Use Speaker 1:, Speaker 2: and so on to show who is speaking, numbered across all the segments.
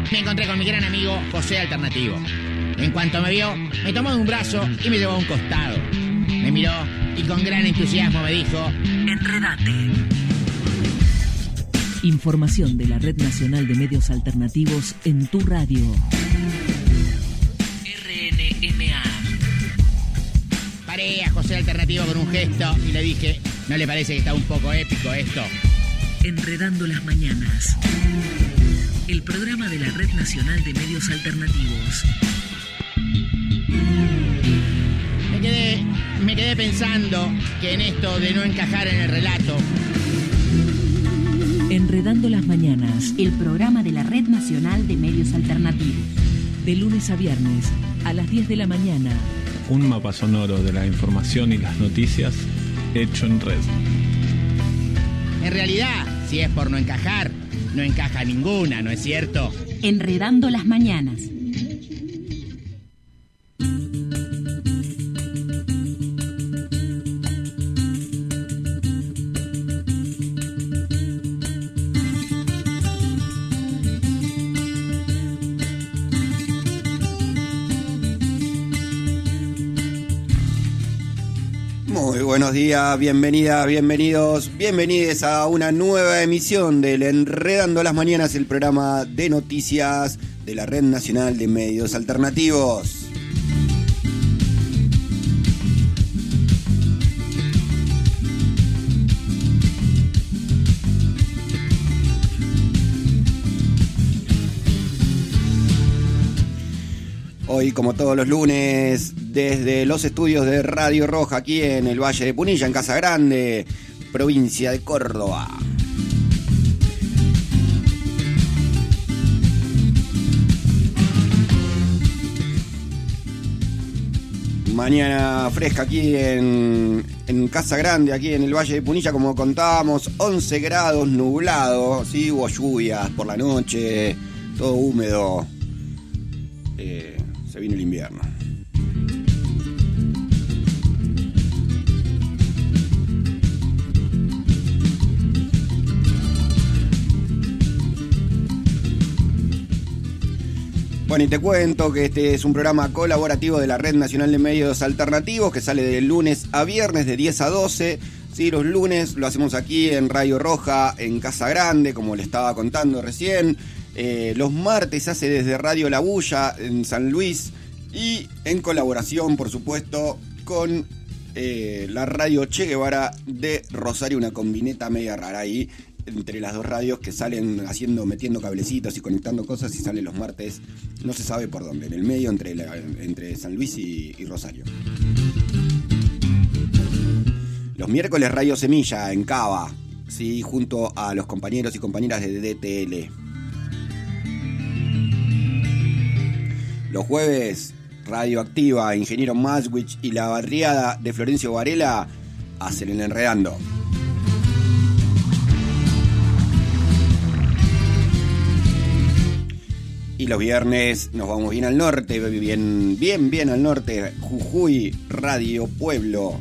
Speaker 1: me encontré con mi gran amigo José Alternativo. En cuanto me vio, me tomó de un brazo y me llevó a un costado. Me miró y con gran entusiasmo me dijo:
Speaker 2: Enredate. Información de la Red Nacional de Medios Alternativos en tu radio. RNMA.
Speaker 1: Paré a José Alternativo con un gesto y le dije: ¿no le parece que está un poco épico esto?
Speaker 2: Enredando las mañanas. El programa de la Red Nacional de Medios Alternativos.
Speaker 1: Me quedé pensando que en esto de no encajar en el relato.
Speaker 2: Enredando las mañanas.
Speaker 3: El programa de la Red Nacional de Medios Alternativos.
Speaker 2: De lunes a viernes, a las 10 de la mañana.
Speaker 4: Un mapa sonoro de la información y las noticias hecho en red.
Speaker 1: En realidad, si es por no encajar, no encaja ninguna, ¿no es cierto?
Speaker 3: Enredando las mañanas.
Speaker 5: Muy buenos días, bienvenidas, bienvenidos, bienvenides a una nueva emisión del Enredando las Mañanas, el programa de noticias de la Red Nacional de Medios Alternativos. Hoy, como todos los lunes, desde los estudios de Radio Roja, aquí en el Valle de Punilla, en Casa Grande, provincia de Córdoba. Mañana fresca aquí en Casa Grande, aquí en el Valle de Punilla, como contábamos, 11 grados, nublado, ¿sí? Hubo lluvias por la noche, todo húmedo. Se vino el invierno. Bueno, y te cuento que este es un programa colaborativo de la Red Nacional de Medios Alternativos que sale de lunes a viernes de 10 a 12. Sí, los lunes lo hacemos aquí en Radio Roja, en Casa Grande, como le estaba contando recién. Los martes se hace desde Radio La Bulla en San Luis y en colaboración, por supuesto, con la Radio Che Guevara de Rosario, una combineta media rara ahí entre las dos radios que salen metiendo cablecitos y conectando cosas y salen los martes, no se sabe por dónde, en el medio entre San Luis y Rosario. Los miércoles Radio Semilla en Cava, sí, junto a los compañeros y compañeras de DTL. Los jueves, Radio Activa, Ingeniero Maswich y La Barriada de Florencio Varela hacen el Enredando. Y los viernes nos vamos bien al norte, bien al norte, Jujuy, Radio Pueblo.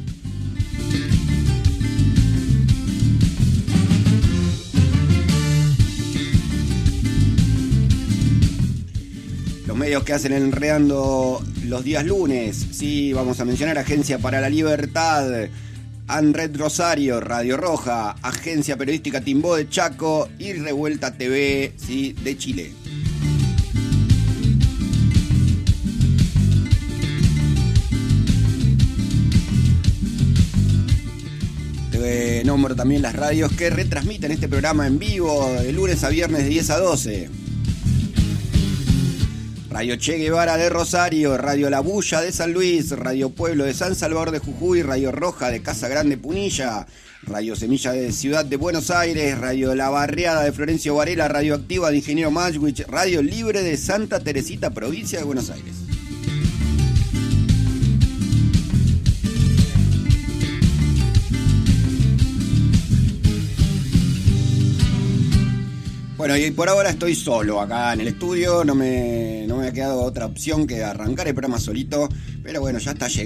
Speaker 5: Los medios que hacen el Enredando los días lunes, sí, vamos a mencionar Agencia para la Libertad, ANRED Rosario, Radio Roja, Agencia Periodística Timbó de Chaco y Revuelta TV, sí, de Chile. Te nombro también las radios que retransmiten este programa en vivo de lunes a viernes de 10 a 12. Radio Che Guevara de Rosario, Radio La Bulla de San Luis, Radio Pueblo de San Salvador de Jujuy, Radio Roja de Casa Grande Punilla, Radio Semilla de Ciudad de Buenos Aires, Radio La Barriada de Florencio Varela, Radio Activa de Ingeniero Maswich, Radio Libre de Santa Teresita, provincia de Buenos Aires. Bueno, y por ahora estoy solo acá en el estudio, no me ha quedado otra opción que arrancar el programa solito, pero bueno, ya está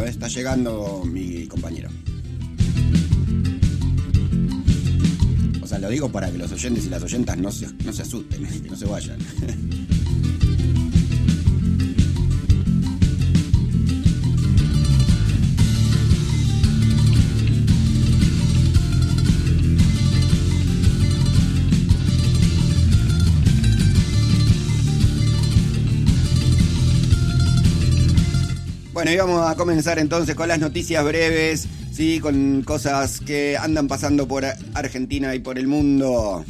Speaker 5: llegando mi compañero. O sea, sea, lo digo para que los oyentes y las oyentas no se asusten, que no se vayan. Bueno, y vamos a comenzar entonces con las noticias breves, sí, con cosas que andan pasando por Argentina y por el mundo.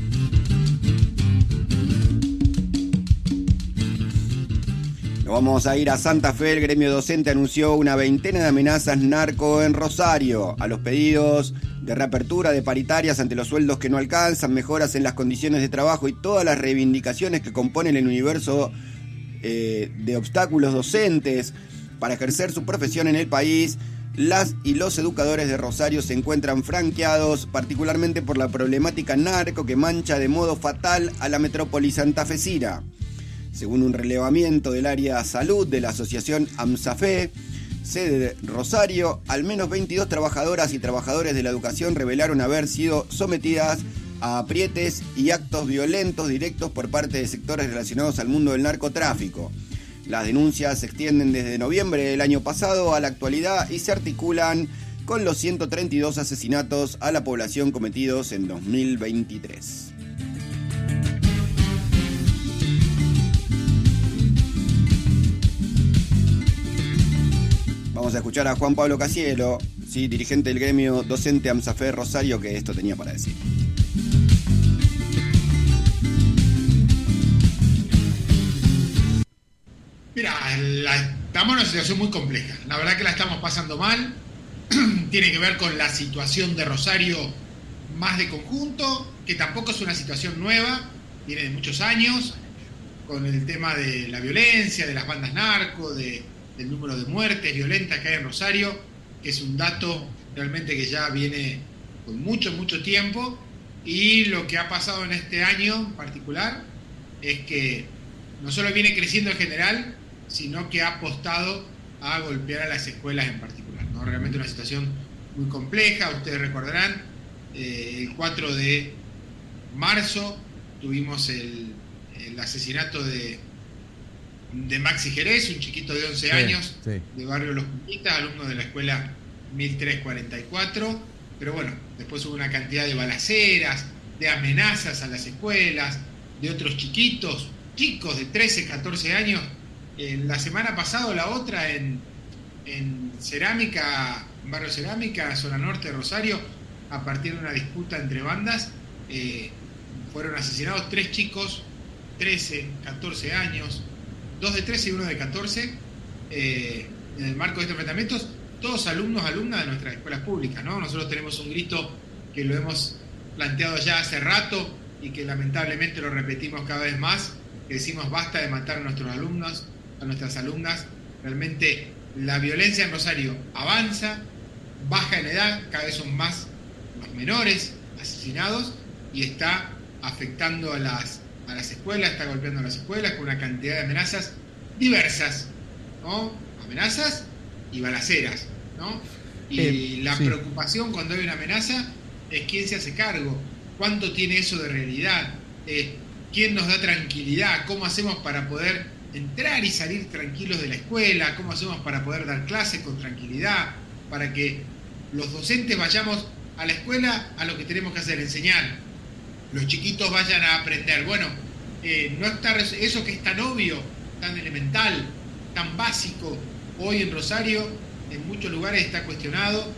Speaker 5: Nos vamos a ir a Santa Fe. El gremio docente anunció una veintena de amenazas narco en Rosario. A los pedidos de reapertura de paritarias ante los sueldos que no alcanzan, mejoras en las condiciones de trabajo y todas las reivindicaciones que componen el universo de obstáculos docentes para ejercer su profesión en el país, las y los educadores de Rosario se encuentran franqueados, particularmente por la problemática narco que mancha de modo fatal a la metrópoli santafesina. Según un relevamiento del área salud de la asociación AMSAFE, sede de Rosario, al menos 22 trabajadoras y trabajadores de la educación revelaron haber sido sometidas a aprietes y actos violentos directos por parte de sectores relacionados al mundo del narcotráfico. Las denuncias se extienden desde noviembre del año pasado a la actualidad y se articulan con los 132 asesinatos a la población cometidos en 2023. Vamos a escuchar a Juan Pablo Casielo, sí, dirigente del gremio docente AMSAFE Rosario, que esto tenía para decir.
Speaker 6: Mira, estamos en una situación muy compleja. La verdad que la estamos pasando mal. Tiene que ver con la situación de Rosario más de conjunto, que tampoco es una situación nueva, viene de muchos años, con el tema de la violencia, de las bandas narco, del número de muertes violentas que hay en Rosario, que es un dato realmente que ya viene con mucho tiempo. Y lo que ha pasado en este año en particular es que no solo viene creciendo en general, sino que ha apostado a golpear a las escuelas en particular, ¿no? Realmente una situación muy compleja. Ustedes recordarán, el 4 de marzo tuvimos el asesinato de Maxi Jerez, un chiquito de 11 años, de barrio Los Puntitas, alumno de la escuela 1344, pero bueno, después hubo una cantidad de balaceras, de amenazas a las escuelas, de otros chicos de 13, 14 años. La semana pasada, la otra, en Cerámica, en barrio Cerámica, zona norte de Rosario, a partir de una disputa entre bandas, fueron asesinados 3 chicos, 13, 14 años, 2 de 13 y 1 de 14, en el marco de estos enfrentamientos, todos alumnas de nuestras escuelas públicas, ¿no? Nosotros tenemos un grito que lo hemos planteado ya hace rato y que lamentablemente lo repetimos cada vez más, que decimos basta de matar a nuestros alumnos, a nuestras alumnas. Realmente la violencia en Rosario avanza, baja en edad, cada vez son más los menores asesinados y está afectando a las escuelas, está golpeando a las escuelas con una cantidad de amenazas diversas, ¿no? Amenazas y balaceras, ¿no? Y la preocupación cuando hay una amenaza es quién se hace cargo, cuánto tiene eso de realidad, quién nos da tranquilidad, cómo hacemos para poder entrar y salir tranquilos de la escuela, cómo hacemos para poder dar clases con tranquilidad, para que los docentes vayamos a la escuela a lo que tenemos que hacer, enseñar, los chiquitos vayan a aprender. Bueno, no está eso que es tan obvio, tan elemental, tan básico, hoy en Rosario en muchos lugares está cuestionado.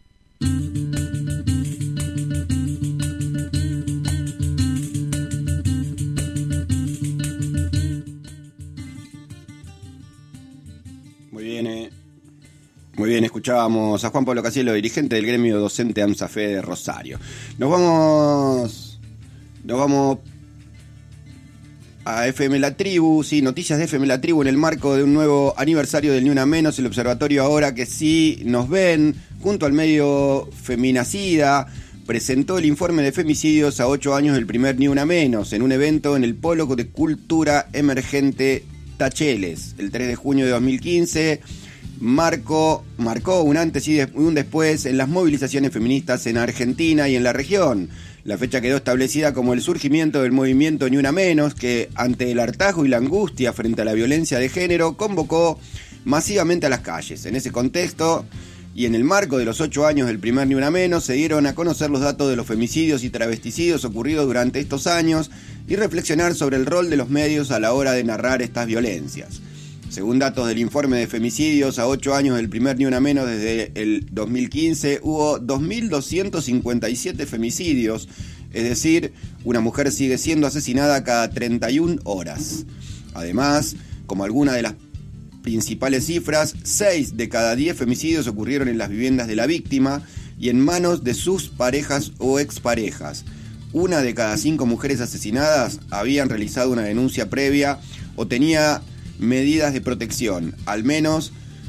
Speaker 5: Muy bien, escuchábamos a Juan Pablo Casielo, dirigente del gremio docente AMSAFE de Rosario. Nos vamos a FM La Tribu, sí, noticias de FM La Tribu en el marco de un nuevo aniversario del Ni Una Menos, el observatorio Ahora que sí nos ven, junto al medio Feminacida, presentó el informe de femicidios a 8 años del primer Ni Una Menos, en un evento en el Polo de Cultura Emergente Tacheles, el 3 de junio de 2015. Marcó un antes y un después en las movilizaciones feministas en Argentina y en la región. La fecha quedó establecida como el surgimiento del movimiento Ni Una Menos, que ante el hartazgo y la angustia frente a la violencia de género convocó masivamente a las calles. En ese contexto y en el marco de los 8 años del primer Ni Una Menos, se dieron a conocer los datos de los femicidios y travesticidios ocurridos durante estos años y reflexionar sobre el rol de los medios a la hora de narrar estas violencias. Según datos del informe de femicidios, a 8 años del primer Ni Una Menos desde el 2015, hubo 2.257 femicidios, es decir, una mujer sigue siendo asesinada cada 31 horas. Además, como alguna de las principales cifras, 6 de cada 10 femicidios ocurrieron en las viviendas de la víctima y en manos de sus parejas o exparejas. 1 de cada 5 mujeres asesinadas habían realizado una denuncia previa o tenía medidas de protección. Al menos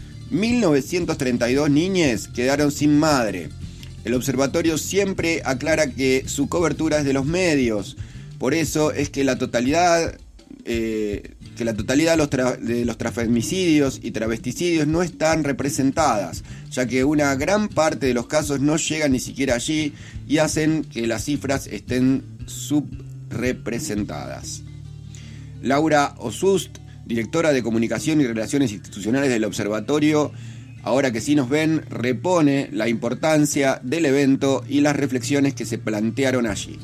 Speaker 5: 1.932 niñas quedaron sin madre. El observatorio siempre aclara que su cobertura es de los medios. Por eso es que la totalidad de los transfemicidios y travesticidios no están representadas, ya que una gran parte de los casos no llegan ni siquiera allí y hacen que las cifras estén subrepresentadas. Laura Osust, directora de Comunicación y Relaciones Institucionales del Observatorio, Ahora que sí nos ven, repone la importancia del evento y las reflexiones que se plantearon allí.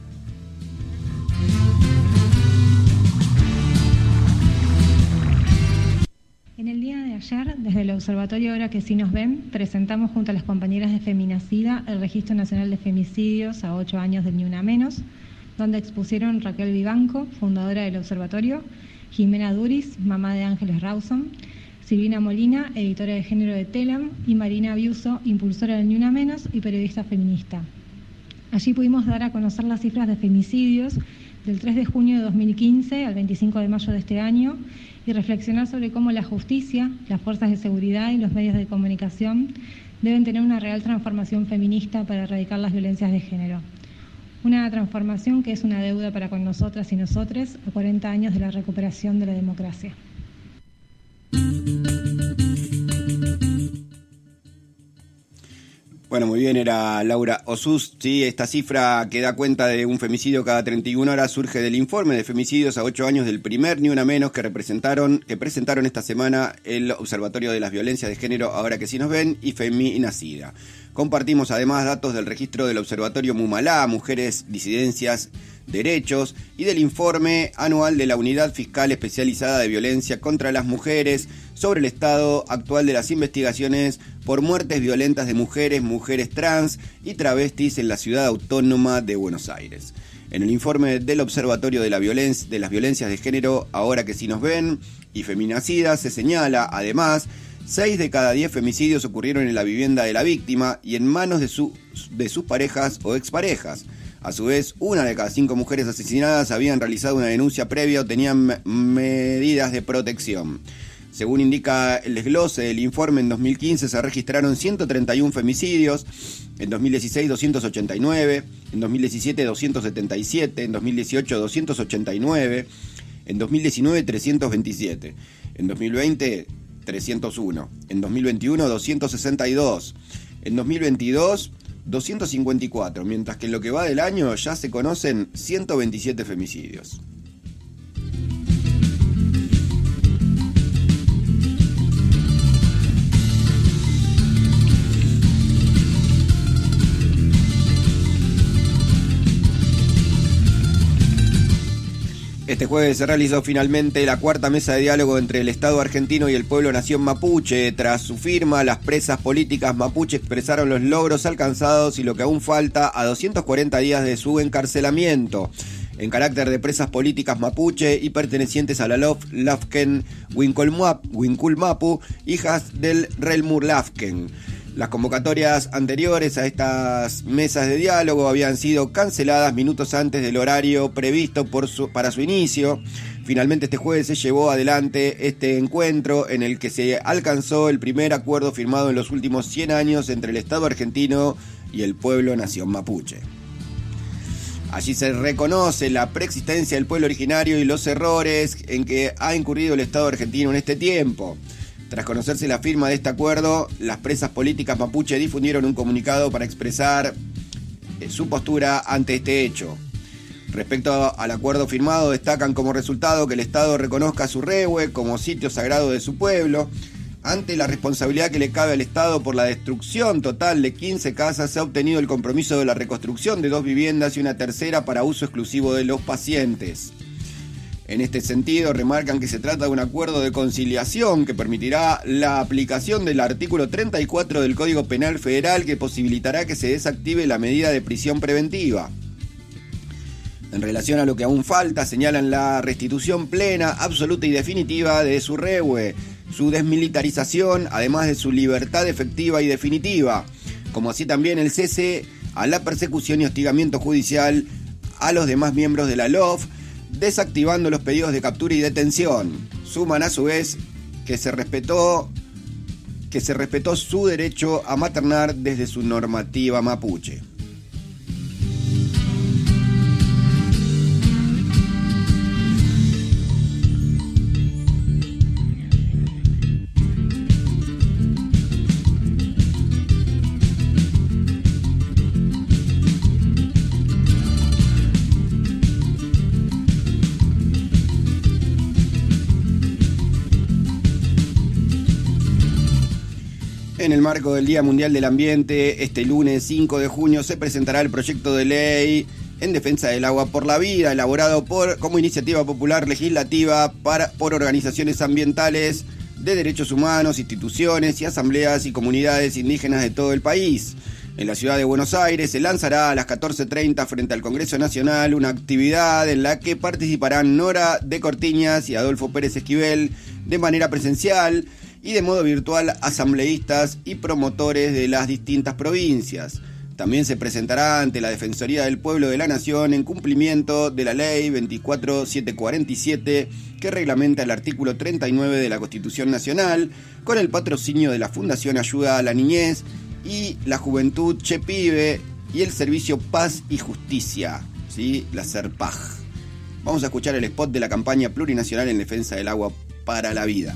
Speaker 7: En el día de ayer, desde el Observatorio Ahora que sí nos ven, presentamos junto a las compañeras de Feminacida el Registro Nacional de Femicidios a 8 años del Ni Una Menos, donde expusieron Raquel Vivanco, fundadora del Observatorio, Jimena Duris, mamá de Ángeles Rawson, Silvina Molina, editora de género de Telam, y Marina Biuso, impulsora del Ni Una Menos y periodista feminista. Allí pudimos dar a conocer las cifras de femicidios del 3 de junio de 2015 al 25 de mayo de este año y reflexionar sobre cómo la justicia, las fuerzas de seguridad y los medios de comunicación deben tener una real transformación feminista para erradicar las violencias de género. Una transformación que es una deuda para con nosotras y nosotres a 40 años de la recuperación de la democracia.
Speaker 5: Bueno, muy bien, era Laura Osust. Sí, esta cifra que da cuenta de un femicidio cada 31 horas surge del informe de femicidios a 8 años del primer Ni Una Menos que presentaron esta semana el Observatorio de las Violencias de Género, Ahora que sí nos ven, y Feminacida. Compartimos además datos del registro del Observatorio Mumalá, Mujeres, Disidencias, Derechos, y del informe anual de la Unidad Fiscal Especializada de Violencia contra las Mujeres sobre el estado actual de las investigaciones por muertes violentas de mujeres, mujeres trans y travestis en la ciudad autónoma de Buenos Aires. En el informe del Observatorio de las Violencias de Género, Ahora que sí nos ven, y Feminacida, se señala, además, 6 de cada 10 femicidios ocurrieron en la vivienda de la víctima y en manos de sus parejas o exparejas. A su vez, 1 de cada 5 mujeres asesinadas habían realizado una denuncia previa o tenían medidas de protección. Según indica el desglose del informe, en 2015 se registraron 131 femicidios, en 2016 289, en 2017 277, en 2018 289, en 2019 327, en 2020 301, en 2021 262, en 2022 254, mientras que en lo que va del año ya se conocen 127 femicidios. Este jueves se realizó finalmente la cuarta mesa de diálogo entre el Estado argentino y el pueblo nación mapuche. Tras su firma, las presas políticas mapuche expresaron los logros alcanzados y lo que aún falta a 240 días de su encarcelamiento. En carácter de presas políticas mapuche y pertenecientes a la Lafken Winkulmapu, hijas del Relmur Lafken. Las convocatorias anteriores a estas mesas de diálogo habían sido canceladas minutos antes del horario previsto para su inicio. Finalmente este jueves se llevó adelante este encuentro en el que se alcanzó el primer acuerdo firmado en los últimos 100 años entre el Estado argentino y el pueblo nación mapuche. Allí se reconoce la preexistencia del pueblo originario y los errores en que ha incurrido el Estado argentino en este tiempo. Tras conocerse la firma de este acuerdo, las presas políticas mapuche difundieron un comunicado para expresar su postura ante este hecho. Respecto al acuerdo firmado, destacan como resultado que el Estado reconozca a su rehue como sitio sagrado de su pueblo. Ante la responsabilidad que le cabe al Estado por la destrucción total de 15 casas, se ha obtenido el compromiso de la reconstrucción de 2 viviendas y una tercera para uso exclusivo de los pacientes. En este sentido, remarcan que se trata de un acuerdo de conciliación que permitirá la aplicación del artículo 34 del Código Penal Federal, que posibilitará que se desactive la medida de prisión preventiva. En relación a lo que aún falta, señalan la restitución plena, absoluta y definitiva de su rehue, su desmilitarización, además de su libertad efectiva y definitiva, como así también el cese a la persecución y hostigamiento judicial a los demás miembros de la LOF, desactivando los pedidos de captura y detención. Suman a su vez que se respetó su derecho a maternar desde su normativa mapuche. En el marco del Día Mundial del Ambiente, este lunes 5 de junio se presentará el proyecto de ley en defensa del agua por la vida, elaborado como iniciativa popular legislativa por organizaciones ambientales de derechos humanos, instituciones y asambleas y comunidades indígenas de todo el país. En la ciudad de Buenos Aires se lanzará a las 14:30 frente al Congreso Nacional una actividad en la que participarán Nora de Cortiñas y Adolfo Pérez Esquivel de manera presencial y de modo virtual asambleístas y promotores de las distintas provincias. También se presentará ante la Defensoría del Pueblo de la Nación en cumplimiento de la Ley 24747 que reglamenta el artículo 39 de la Constitución Nacional, con el patrocinio de la Fundación Ayuda a la Niñez y la Juventud Chepibe y el Servicio Paz y Justicia, ¿sí? La SERPAJ. Vamos a escuchar el spot de la campaña plurinacional en defensa del agua para la vida.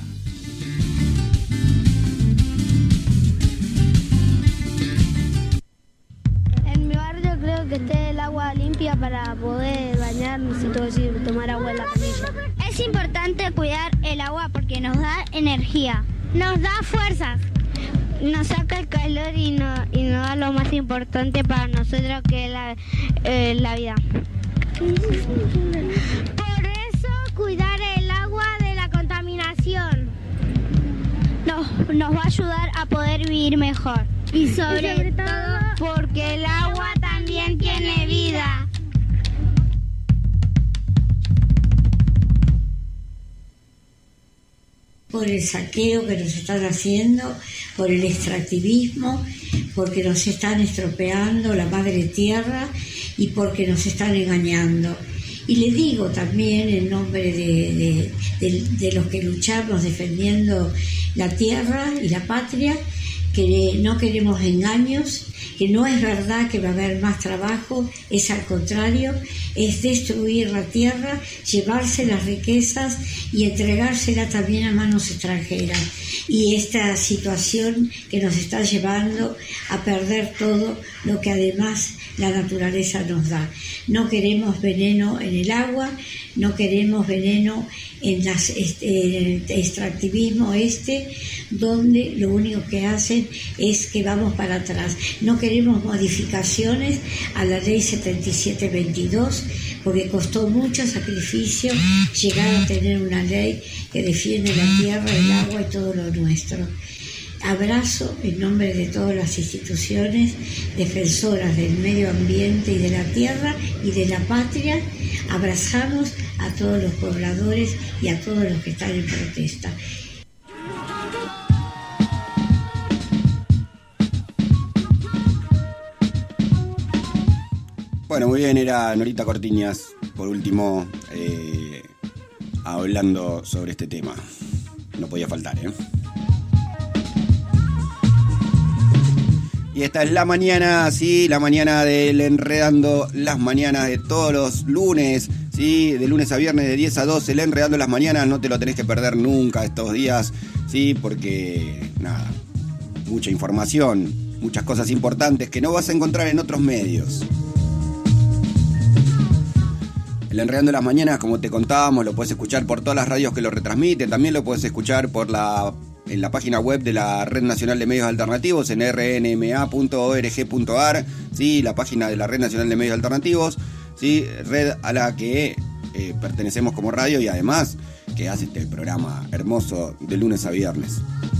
Speaker 8: Que esté el agua limpia para poder bañarnos y todo eso, y tomar agua en la canilla.
Speaker 9: Es importante cuidar el agua porque nos da energía, nos da fuerzas, nos saca el calor y nos da lo más importante para nosotros, que es la vida. Por eso cuidar el agua de la contaminación nos va a ayudar a poder vivir mejor. Y sobre todo porque el agua también tiene vida.
Speaker 10: Por el saqueo que nos están haciendo, por el extractivismo, porque nos están estropeando la madre tierra y porque nos están engañando. Y le digo también en nombre de los que luchamos defendiendo la tierra y la patria, que no queremos engaños, que no es verdad que va a haber más trabajo, es al contrario, es destruir la tierra, llevarse las riquezas y entregárselas también a manos extranjeras. Y esta situación que nos está llevando a perder todo lo que además la naturaleza nos da. No queremos veneno en el agua, no queremos veneno en el extractivismo donde lo único que hacen es que vamos para atrás. No queremos modificaciones a la ley 7722 porque costó mucho sacrificio llegar a tener una ley que defiende la tierra, el agua y todo lo nuestro. Abrazo en nombre de todas las instituciones defensoras del medio ambiente y de la tierra y de la patria. Abrazamos a todos los pobladores y a todos los que están en protesta.
Speaker 5: Bueno, muy bien, era Norita Cortiñas, por último, hablando sobre este tema. No podía faltar, ¿eh? Y esta es la mañana, sí, la mañana del Enredando las Mañanas de todos los lunes, sí, de lunes a viernes de 10 a 12, el Enredando las Mañanas, no te lo tenés que perder nunca estos días, sí, porque, nada, mucha información muchas cosas importantes que no vas a encontrar en otros medios. El Enredando las Mañanas, como te contábamos, lo puedes escuchar por todas las radios que lo retransmiten. También lo puedes escuchar en la página web de la Red Nacional de Medios Alternativos, en rnma.org.ar, ¿sí? La página de la Red Nacional de Medios Alternativos, ¿sí? Red a la que pertenecemos como radio y además que hace este programa hermoso de lunes a viernes.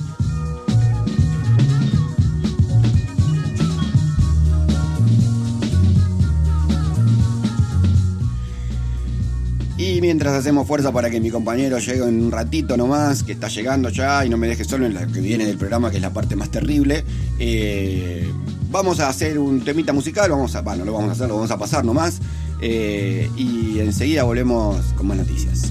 Speaker 5: Y mientras hacemos fuerza para que mi compañero llegue en un ratito nomás, que está llegando ya y no me deje solo en la que viene del programa, que es la parte más terrible, vamos a hacer un temita musical, lo vamos a pasar nomás, y enseguida volvemos con más noticias.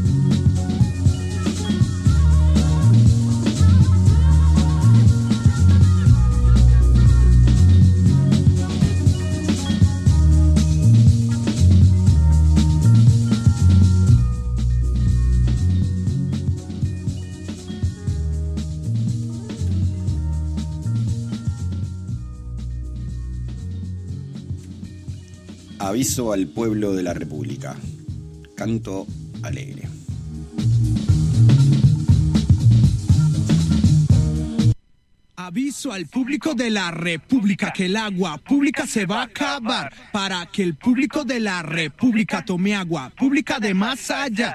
Speaker 5: Aviso al pueblo de la República. Canto alegre.
Speaker 11: Aviso al público de la República que el agua pública se va a acabar, para que el público de la República tome agua pública de más allá.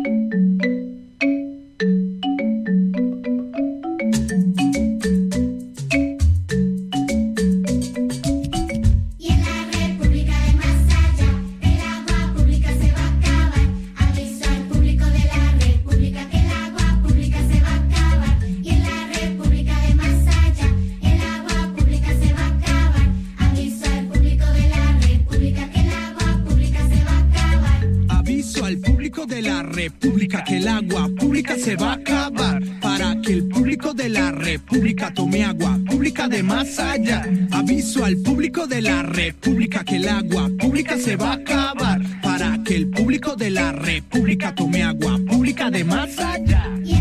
Speaker 11: República que el agua pública se va a acabar, para que el público de la República tome agua pública de más allá. Aviso al público de la República que el agua pública se va a acabar, para que el público de la República tome agua pública de más allá.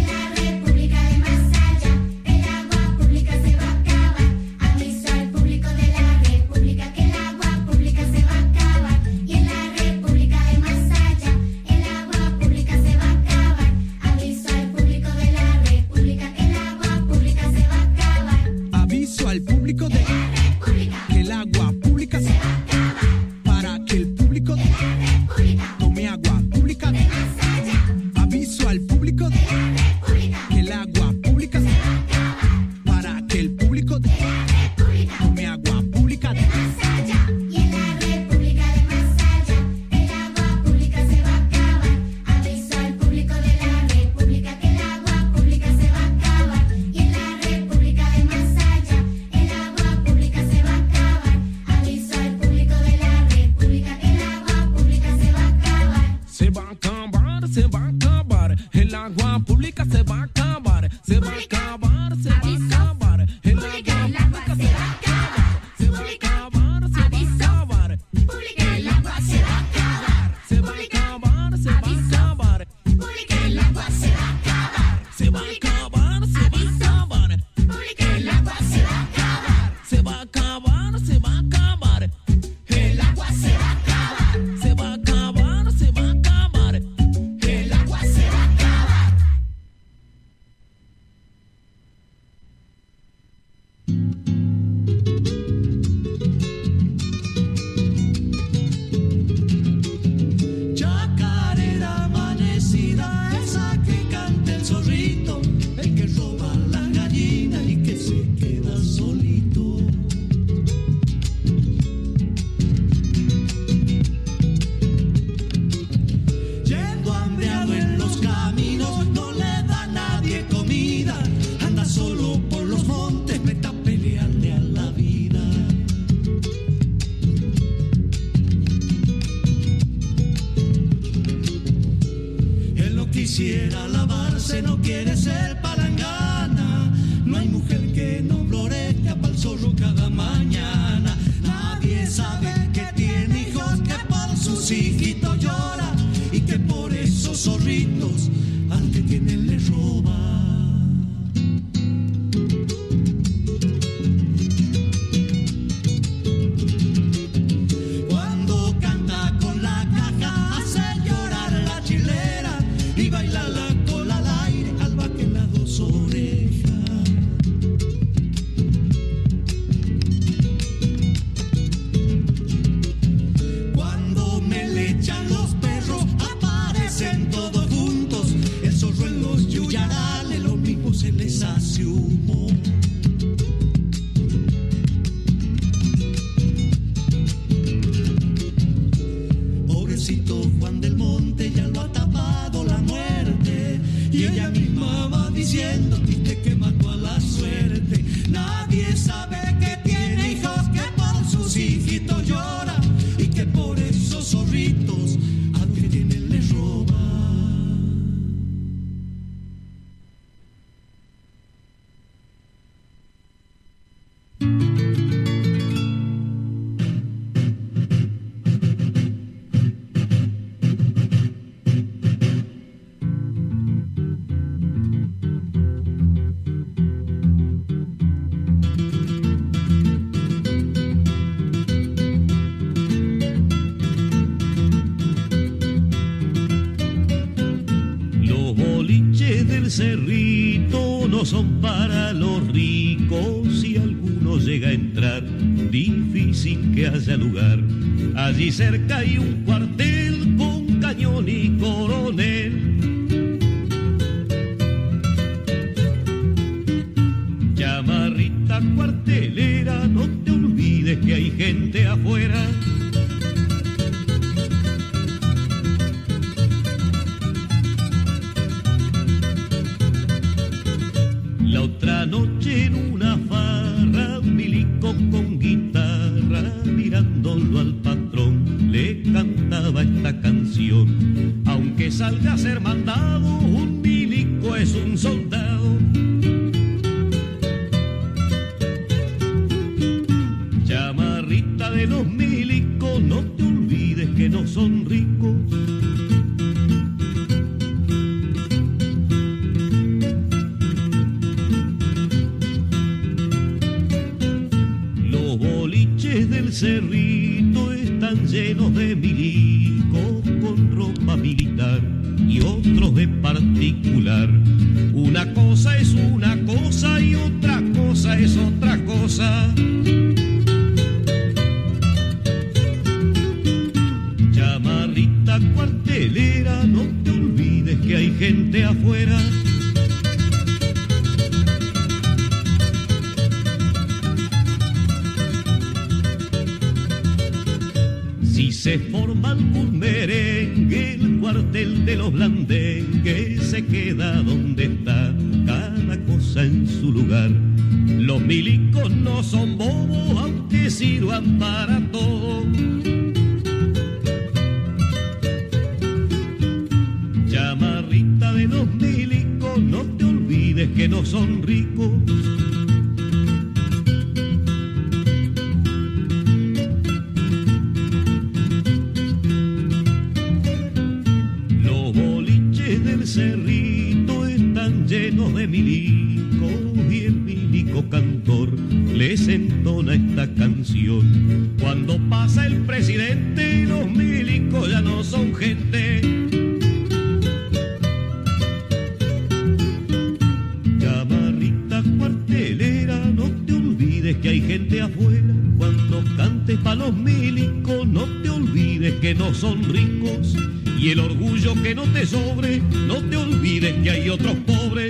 Speaker 12: Quisiera lavarse, no quiere ser palangana. No hay mujer que no florezca pa'l zorro cada mañana. Nadie sabe que tiene hijos, que por sus hijitos llora y que por esos zorritos al que tiene le roba. y baila la cola al aire al baque las dos orejas. Cuando me le echan los perros aparecen todos juntos, el zorro en los yuyarales, lo mismo se les hace humo. Juan del Monte ya lo ha tapado la muerte y ella misma va diciendo triste que mató a la suerte. Nadie sabe que tiene hijos, que por sus hijitos llora y que por esos zorritos a los que tienen les roba.
Speaker 13: Cerrito no son para los ricos, si alguno llega a entrar, difícil que haya lugar. Allí cerca hay un cuartel con cañón y coronel. Chamarrita cuartelera, no te olvides que hay gente afuera. Otra noche en una farra, un milico con guitarra, mirándolo al patrón, le cantaba esta canción. Aunque salga a ser mandado, un milico es un soldado. Chamarrita de los milicos, no te olvides que no son ricos. Del Cerrito están llenos de milicos con ropa militar y otros de particular. Una cosa es una cosa y otra cosa es otra cosa. Chamarrita cuartelera, no te olvides que hay gente afuera. Se forma algún merengue, el cuartel de los blandengues se queda donde está, cada cosa en su lugar. Los milicos no son bobos, aunque sirvan para todo. Chamarrita de los milicos, no te olvides que no son ricos. Cerrito están llenos de milicos y el milico cantor les entona esta canción. Cuando pasa el presidente, los milicos ya no son gente. Chamarrita cuartelera, no te olvides que hay gente afuera. Cuando cantes pa' los milicos, no te olvides que no son ricos. Y el orgullo que no te sobre, no te olvides que hay otros pobres.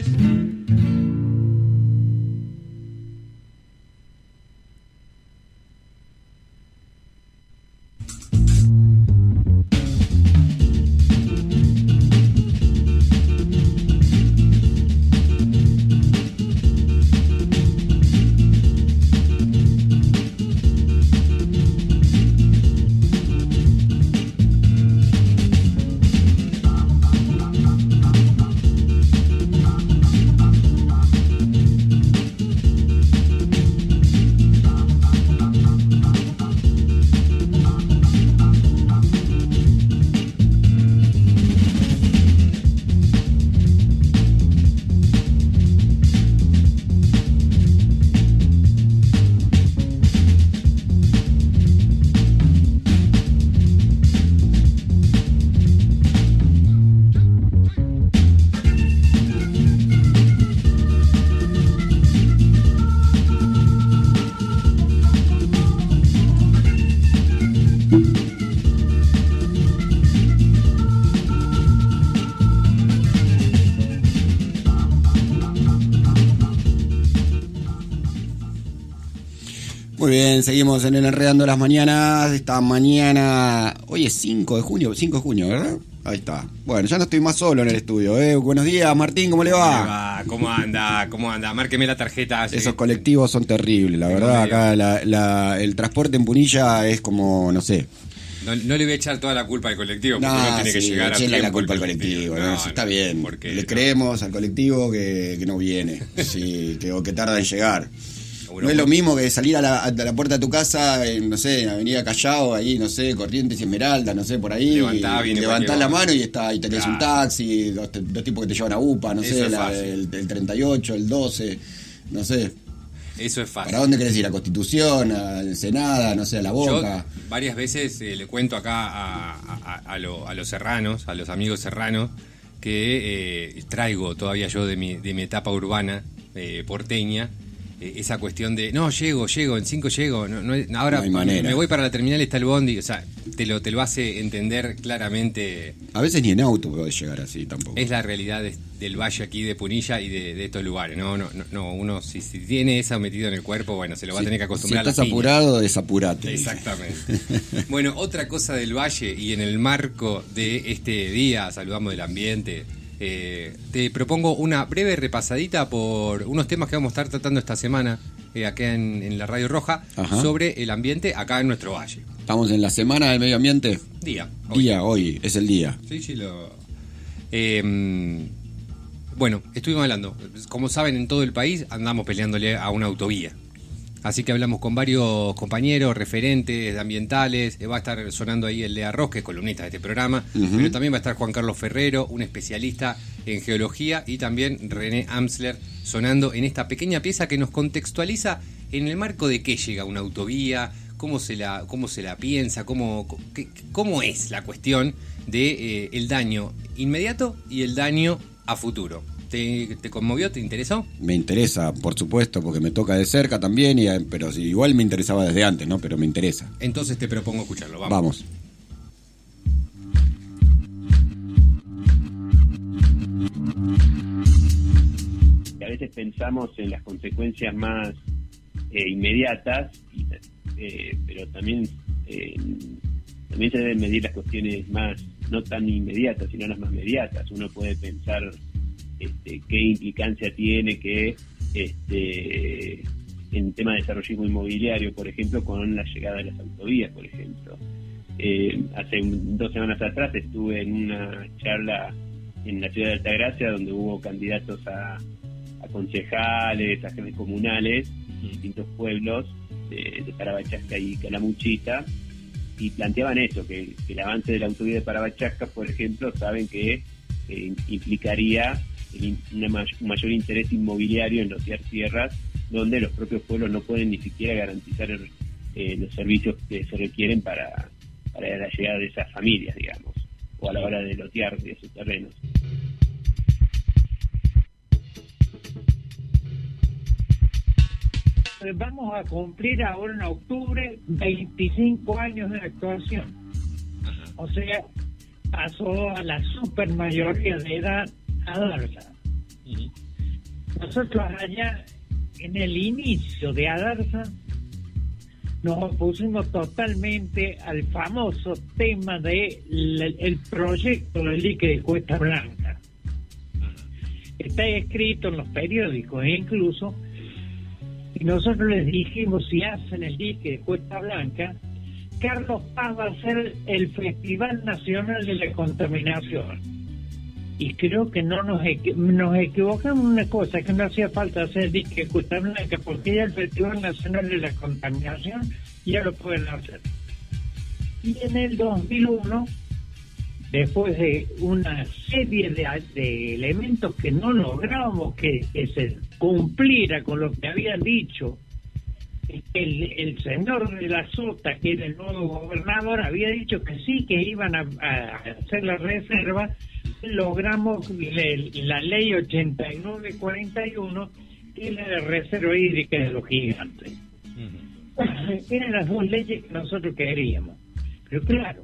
Speaker 5: Muy bien, seguimos en el Enredando las Mañanas. Esta mañana, hoy es 5 de junio, ¿verdad? Ahí está. Bueno, ya no estoy más solo en el estudio, ¿eh? Buenos días, Martín, ¿cómo le va?
Speaker 14: ¿Cómo anda? Márqueme la tarjeta.
Speaker 5: Esos colectivos son terribles, la verdad. Acá el transporte en Punilla es como, no sé.
Speaker 14: No le voy a echar toda la culpa al colectivo, porque uno tiene que llegar a tiempo.
Speaker 5: La culpa al colectivo, está bien. Le creemos al colectivo que no viene, sí, o que tarda en llegar. No es lo mismo que salir a la puerta de tu casa, no sé, en Avenida Callao, ahí, no sé, Corrientes y Esmeralda, no sé, por ahí. Levantás la mano y tenés un taxi, dos tipos que te llevan a UPA, no sé, el 38, el 12, no sé.
Speaker 14: Eso es fácil.
Speaker 5: ¿Para dónde querés ir? ¿A Constitución? ¿A Ensenada? No sé, a La Boca?
Speaker 14: Yo varias veces le cuento acá a los serranos, a los amigos serranos, que traigo todavía yo de mi etapa urbana porteña, esa cuestión de, no, llego, en 5 llego, ahora me voy para la terminal, está el bondi, o sea, te lo hace entender claramente.
Speaker 5: A veces ni en auto podés llegar así tampoco.
Speaker 14: Es la realidad del valle aquí de Punilla y de estos lugares, no, uno si tiene eso metido en el cuerpo, bueno, se lo va a tener que acostumbrar.
Speaker 5: Si estás apurado, desapurate.
Speaker 14: Exactamente. Bueno, otra cosa del valle, y en el marco de este día, saludamos del ambiente, te propongo una breve repasadita por unos temas que vamos a estar tratando esta semana acá en la Radio Roja. Ajá. Sobre el ambiente acá en nuestro valle.
Speaker 5: ¿Estamos en la Semana del Medio Ambiente?
Speaker 14: Hoy
Speaker 5: es el día.
Speaker 14: Sí, bueno, estuvimos hablando. Como saben, en todo el país andamos peleándole a una autovía. Así que hablamos con varios compañeros, referentes ambientales. Va a estar sonando ahí el Lea Ross, que es columnista de este programa. Uh-huh. Pero también va a estar Juan Carlos Ferrero, un especialista en geología. Y también René Amsler, sonando en esta pequeña pieza que nos contextualiza en el marco de qué llega una autovía, cómo se la piensa, cómo es la cuestión de el daño inmediato y el daño a futuro. ¿Te conmovió? ¿Te interesó?
Speaker 5: Me interesa, por supuesto, porque me toca de cerca también, pero igual me interesaba desde antes, ¿no? Pero me interesa.
Speaker 14: Entonces te propongo escucharlo.
Speaker 5: Vamos.
Speaker 15: A veces pensamos en las consecuencias más inmediatas, pero también se deben medir las cuestiones más, no tan inmediatas, sino las más mediatas. Uno puede pensar qué implicancia tiene que en tema de desarrollismo inmobiliario, por ejemplo, con la llegada de las autovías, por ejemplo. Hace 2 semanas atrás estuve en una charla en la ciudad de Altagracia, donde hubo candidatos a concejales, a jefes comunales de distintos pueblos de Parabachasca y Calamuchita, y planteaban eso, que el avance de la autovía de Parabachasca, por ejemplo, saben que implicaría un mayor interés inmobiliario en lotear tierras donde los propios pueblos no pueden ni siquiera garantizar los servicios que se requieren para la llegada de esas familias, digamos, o a la hora de lotear de esos terrenos.
Speaker 16: Vamos a cumplir ahora en octubre 25 años de actuación. O sea, pasó a la supermayoría de edad a Adarza. Nosotros allá en el inicio de Adarza nos opusimos totalmente al famoso tema de el proyecto del dique de Cuesta Blanca. Está escrito en los periódicos incluso, y nosotros les dijimos, si hacen el dique de Cuesta Blanca, Carlos Paz va a ser el Festival Nacional de la Contaminación. Y creo que nos equivocamos en una cosa, que no hacía falta hacer el dique de Cuesta Blanca, porque ya el Festival Nacional de la Contaminación ya lo pueden hacer. Y en el 2001, después de una serie de elementos que no lográbamos que se cumpliera con lo que habían dicho, el señor de la Sota, que era el nuevo gobernador, había dicho que sí, que iban a hacer la reserva. Logramos la ley 8941, que es la reserva hídrica de los gigantes. Eran las 2 leyes que nosotros queríamos. Pero claro,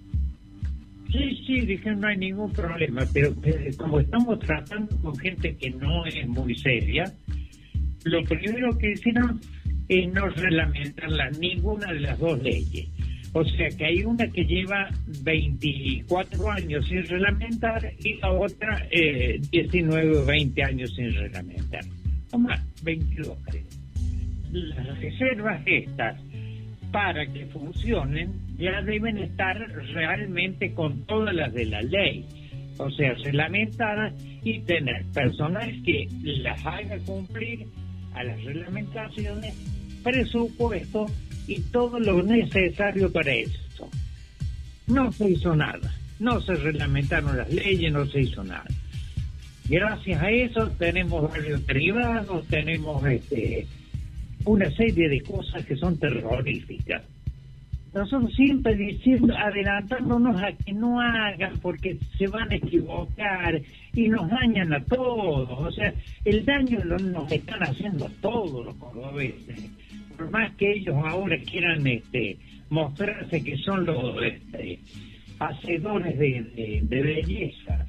Speaker 16: sí, dije, no hay ningún problema, pero como estamos tratando con gente que no es muy seria, lo primero que hicieron en no reglamentarla ninguna de las dos leyes. O sea que hay una que lleva 24 años sin reglamentar y la otra 19 o 20 años sin reglamentar. O más, 22 creo. Las reservas estas, para que funcionen, ya deben estar realmente con todas las de la ley. O sea, reglamentadas y tener personal que las haga cumplir a las reglamentaciones, presupuesto y todo lo necesario para eso. No se hizo nada, no se reglamentaron las leyes, no se hizo nada. Gracias a eso tenemos barrios privados, tenemos una serie de cosas que son terroríficas. Nosotros siempre diciendo, adelantándonos a que no hagan porque se van a equivocar y nos dañan a todos. O sea, el daño nos están haciendo a todos los cordobeses. Por más que ellos ahora quieran mostrarse que son los hacedores de bellezas.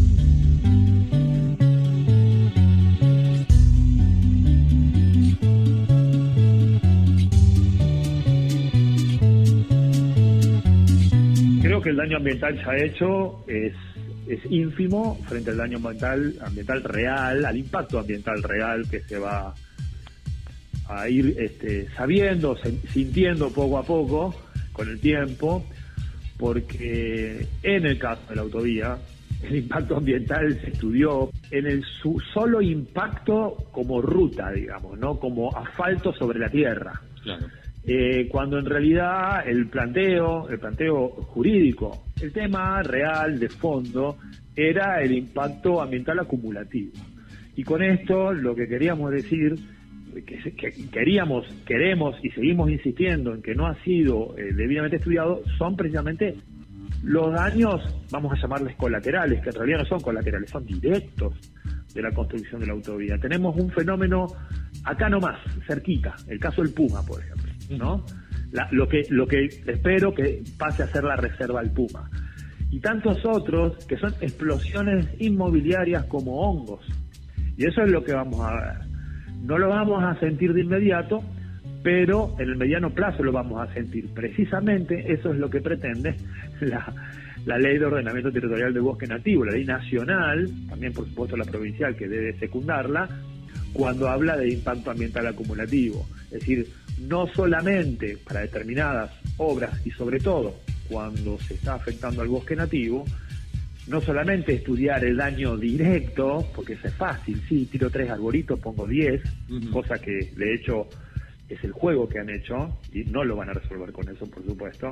Speaker 17: Creo que el daño ambiental ya hecho es ínfimo frente al daño ambiental real, al impacto ambiental real que se va a ir sabiendo, sintiendo poco a poco con el tiempo, porque en el caso de la autovía el impacto ambiental se estudió en su solo impacto como ruta, digamos, no como asfalto sobre la tierra.
Speaker 14: Claro.
Speaker 17: Cuando en realidad el planteo jurídico, el tema real de fondo era el impacto ambiental acumulativo. Y con esto lo que queríamos decir, que queremos y seguimos insistiendo en que no ha sido debidamente estudiado, son precisamente los daños, vamos a llamarles colaterales, que en realidad no son colaterales, son directos de la construcción de la autovía. Tenemos un fenómeno acá nomás, cerquita, el caso del Puma, por ejemplo, ¿no? Lo que espero que pase a ser la reserva del Puma. Y tantos otros que son explosiones inmobiliarias como hongos. Y eso es lo que vamos a ver. No lo vamos a sentir de inmediato, pero en el mediano plazo lo vamos a sentir. Precisamente eso es lo que pretende la Ley de Ordenamiento Territorial de Bosque Nativo, la ley nacional, también por supuesto la provincial que debe secundarla, cuando habla de impacto ambiental acumulativo. Es decir, no solamente para determinadas obras y sobre todo cuando se está afectando al bosque nativo, no solamente estudiar el daño directo, porque eso es fácil, sí, tiro 3 arbolitos, pongo 10, cosa que de hecho es el juego que han hecho, y no lo van a resolver con eso, por supuesto.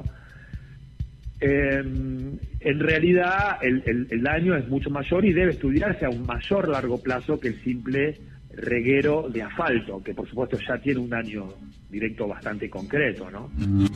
Speaker 17: En realidad el daño es mucho mayor y debe estudiarse a un mayor largo plazo que el simple reguero de asfalto, que por supuesto ya tiene un daño directo bastante concreto, ¿no?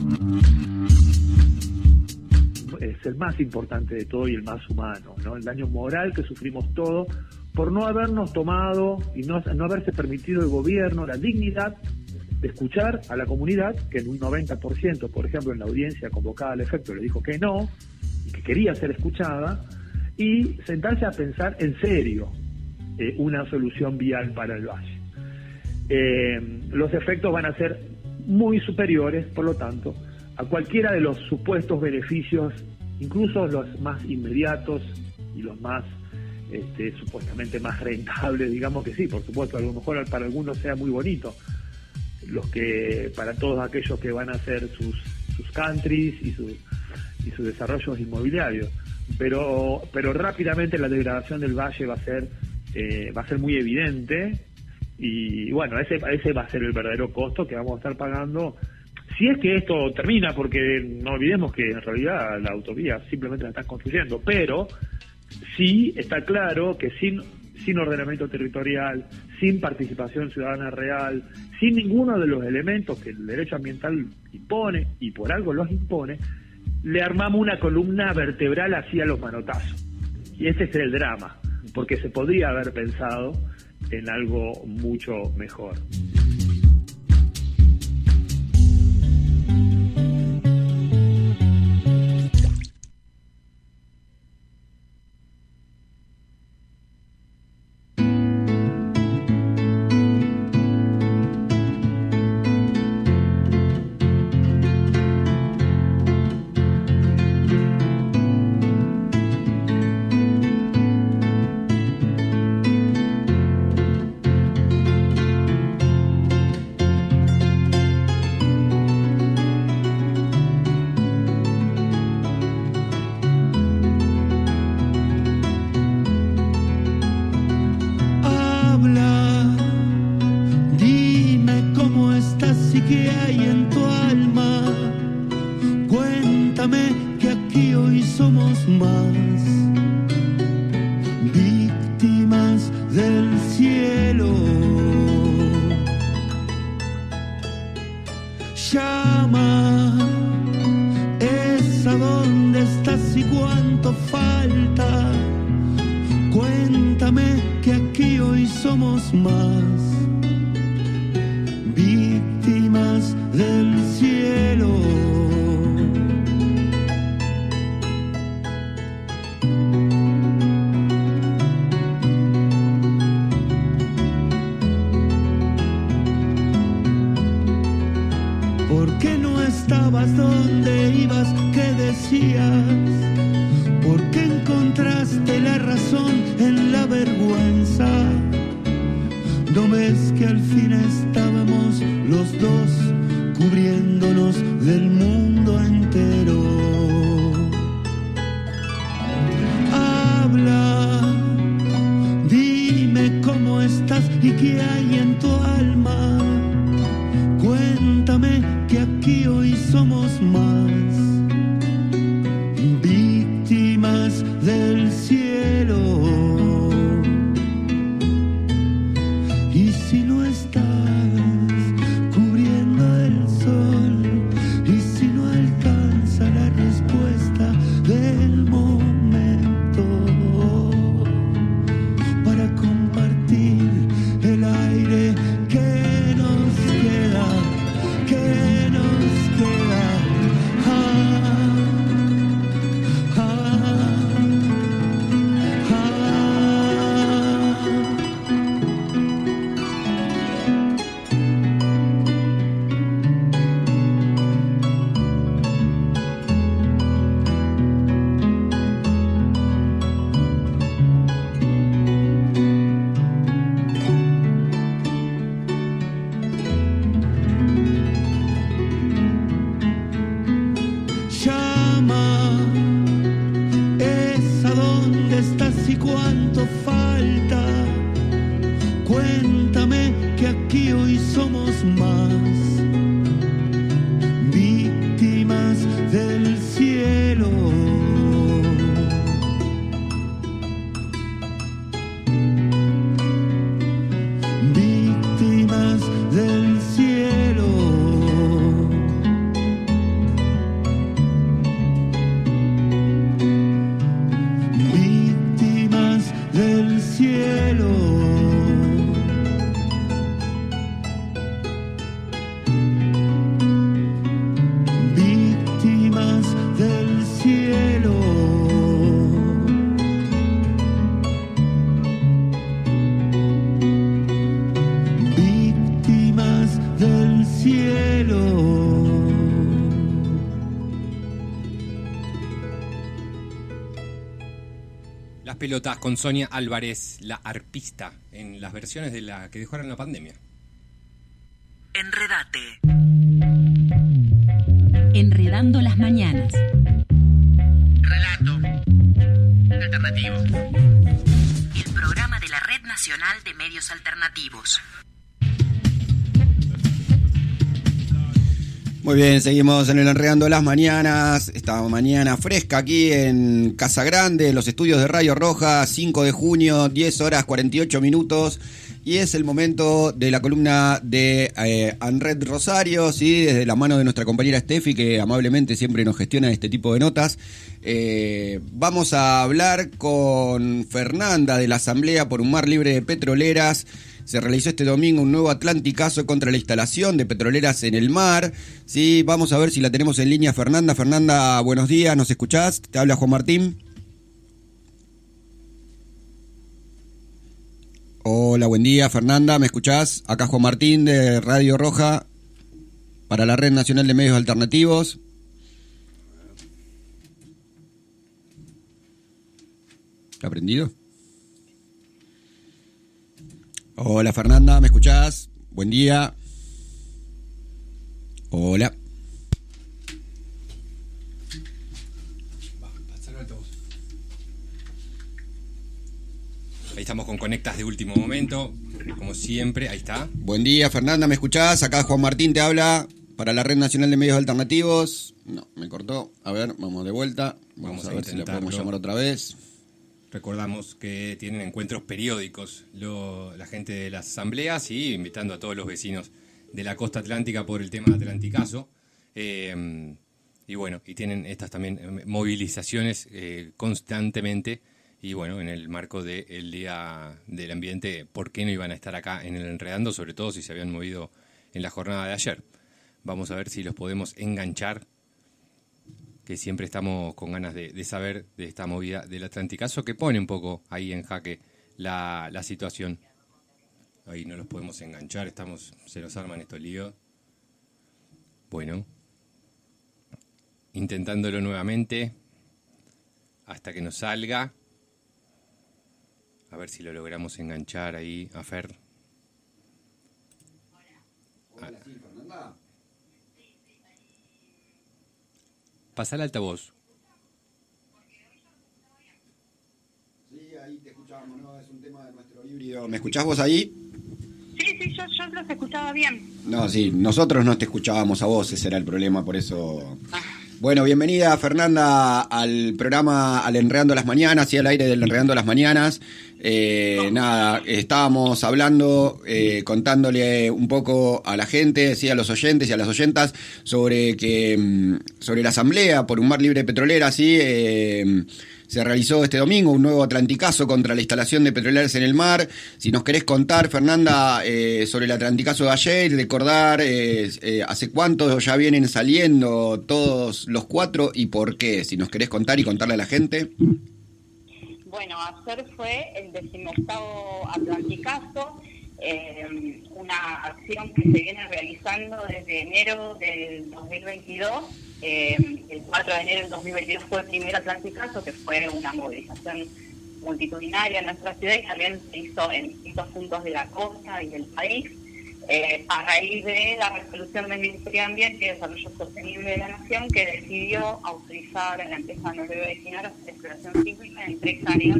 Speaker 17: Es el más importante de todo y el más humano, ¿no? El daño moral que sufrimos todos por no habernos tomado y no haberse permitido el gobierno la dignidad de escuchar a la comunidad, que en un 90%, por ejemplo, en la audiencia convocada al efecto le dijo que no, y que quería ser escuchada, y sentarse a pensar en serio una solución vial para el valle. Los efectos van a ser muy superiores, por lo tanto, a cualquiera de los supuestos beneficios, incluso los más inmediatos y los más supuestamente más rentables, digamos que sí, por supuesto, a lo mejor para algunos sea muy bonito, para todos aquellos que van a hacer sus countries y sus desarrollos inmobiliarios, pero rápidamente la degradación del valle va a ser muy evidente, y bueno, ese va a ser el verdadero costo que vamos a estar pagando si es que esto termina, porque no olvidemos que en realidad la autovía simplemente la están construyendo, pero sí está claro que sin ordenamiento territorial, sin participación ciudadana real, sin ninguno de los elementos que el derecho ambiental impone, y por algo los impone, le armamos una columna vertebral así a los manotazos. Y ese es el drama, porque se podría haber pensado en algo mucho mejor.
Speaker 12: Cuéntame que aquí hoy somos más víctimas del cielo. ¿Por qué no estabas donde ibas? ¿Qué decías? ¿Por qué encontraste la razón en la vergüenza? ¿No ves que al fin estábamos los dos cubriéndonos del mundo entero? Habla, dime cómo estás y qué hay en tu alma. Cuéntame que aquí hoy somos más víctimas del cielo. Y si no estás cubriendo el sol, y si no alcanza la respuesta del momento para compartir el aire que nos queda, que nos queda. Llama, es a dónde estás y cuánto falta. Cuéntame que aquí hoy somos más víctimas del cielo. Víctimas del cielo. Víctimas del cielo. Víctimas del cielo. Víctimas del cielo.
Speaker 14: Las pelotas con Sonia Álvarez, la arpista, en las versiones de la que dejaron la pandemia.
Speaker 2: Enredate.
Speaker 3: Enredando las mañanas.
Speaker 1: Relato alternativo.
Speaker 2: El programa de la Red Nacional de Medios Alternativos.
Speaker 5: Muy bien, seguimos en el Enredando las Mañanas, esta mañana fresca aquí en Casa Grande, en los estudios de Radio Roja, 5 de junio, 10 horas 48 minutos, y es el momento de la columna de Anred Rosario, ¿sí? Desde la mano de nuestra compañera Steffi, que amablemente siempre nos gestiona este tipo de notas. Vamos a hablar con Fernanda de la Asamblea por un Mar Libre de Petroleras. Se realizó este domingo un nuevo atlanticazo contra la instalación de petroleras en el mar. Sí, vamos a ver si la tenemos en línea, Fernanda. Fernanda, buenos días, ¿nos escuchás? Te habla Juan Martín. Hola, buen día, Fernanda, ¿me escuchás? Acá Juan Martín de Radio Roja para la Red Nacional de Medios Alternativos. ¿Está prendido? Hola Fernanda, ¿me escuchás? Buen día. Hola.
Speaker 14: Ahí estamos con conectas de último momento, como siempre, ahí está.
Speaker 5: Buen día Fernanda, ¿me escuchás? Acá Juan Martín te habla para la Red Nacional de Medios Alternativos. No, me cortó. A ver, vamos de vuelta. Vamos a ver si la podemos llamar otra vez.
Speaker 14: Recordamos que tienen encuentros periódicos la gente de las asambleas y invitando a todos los vecinos de la costa atlántica por el tema atlanticazo. Y bueno, y tienen estas también movilizaciones constantemente Y bueno, en el marco del Día del Ambiente, ¿por qué no iban a estar acá en el Enredando? Sobre todo si se habían movido en la jornada de ayer. Vamos a ver si los podemos enganchar, que siempre estamos con ganas de saber de esta movida del Atlanticazo, que pone un poco ahí en jaque la situación. Ahí no los podemos enganchar, se nos arman estos líos. Bueno, intentándolo nuevamente hasta que nos salga. A ver si lo logramos enganchar ahí a Fer.
Speaker 5: Hola, sí, Fernanda.
Speaker 14: Pasa el altavoz.
Speaker 5: Sí, ahí te escuchábamos, ¿no? Es un tema de nuestro híbrido. ¿Me escuchás vos ahí?
Speaker 18: Sí, yo los escuchaba bien.
Speaker 5: No, sí, nosotros no te escuchábamos a vos, ese era el problema, por eso... Bueno, bienvenida Fernanda al programa Al Enredando las Mañanas y al aire del Enredando las Mañanas. Nada, estábamos hablando, contándole un poco a la gente, sí, a los oyentes y a las oyentas, sobre la asamblea por un mar libre petrolera, sí, se realizó este domingo un nuevo Atlanticazo contra la instalación de petroleras en el mar. Si nos querés contar, Fernanda, sobre el Atlanticazo de ayer, recordar hace cuánto ya vienen saliendo todos los 4 y por qué. Si nos querés contar y contarle a la gente.
Speaker 18: Bueno, ayer fue el 18º Atlanticazo, una acción que se viene realizando desde enero del 2022. El 4 de enero del 2022 fue el primer Atlanticazo, que fue una movilización multitudinaria en nuestra ciudad y también se hizo en distintos puntos de la costa y del país, a raíz de la resolución del Ministerio de Ambiente y Desarrollo Sostenible de la Nación, que decidió autorizar a la empresa Noruega de Ginar a hacer exploración sísmica en 3 áreas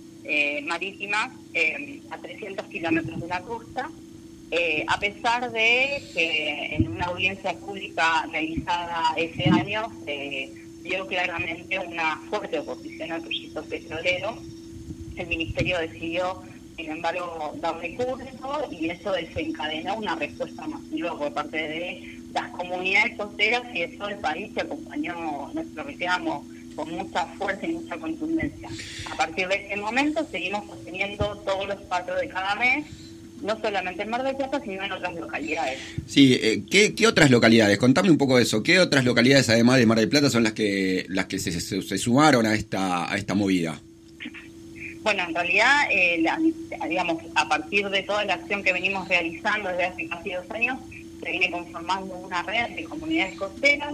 Speaker 18: marítimas a 300 kilómetros de la costa. A pesar de que en una audiencia pública realizada ese año se vio claramente una fuerte oposición al proyecto petrolero, el Ministerio decidió, sin embargo, darle curso y eso desencadenó una respuesta masiva por parte de las comunidades costeras y de todo el país que acompañó nuestro reclamo con mucha fuerza y mucha contundencia. A partir de ese momento seguimos sosteniendo todos los 4 de cada mes, no solamente en Mar del Plata, sino en otras localidades.
Speaker 5: Sí, ¿qué otras localidades? Contame un poco de eso. ¿Qué otras localidades, además de Mar del Plata, son las que se sumaron a esta movida?
Speaker 18: Bueno, en realidad, digamos, a partir de toda la acción que venimos realizando desde hace casi 2 años, se viene conformando una red de comunidades costeras.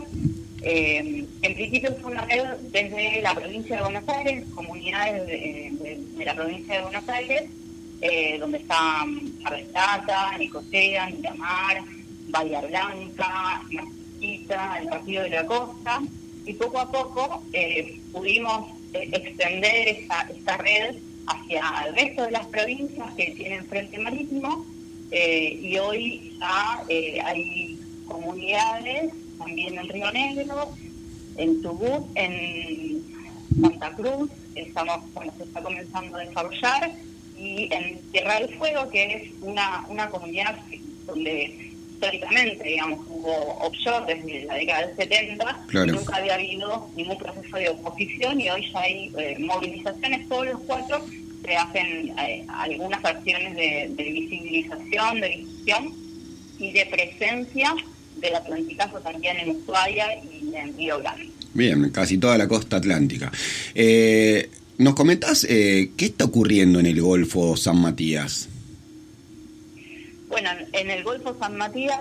Speaker 18: En principio fue una red desde la provincia de Buenos Aires, comunidades de la provincia de Buenos Aires, donde están Mar del Plata, Nicosea, Miramar, Bahía Blanca, Masquita, el Partido de la Costa, y poco a poco pudimos extender esta red hacia el resto de las provincias que tienen frente marítimo, y hoy ya hay comunidades también en Río Negro, en Chubut, en Santa Cruz, se está comenzando a desarrollar, y en Tierra del Fuego, que es una comunidad donde históricamente, digamos, hubo offshore desde la década del 70, claro. Nunca había habido ningún proceso de oposición y hoy ya hay movilizaciones, todos los 4 se hacen algunas acciones de visibilización, de difusión y de presencia del Atlanticazo también en Ushuaia y en Río Grande.
Speaker 5: Bien, casi toda la costa atlántica. ¿Nos comentás qué está ocurriendo en el Golfo San Matías?
Speaker 18: Bueno, en el Golfo San Matías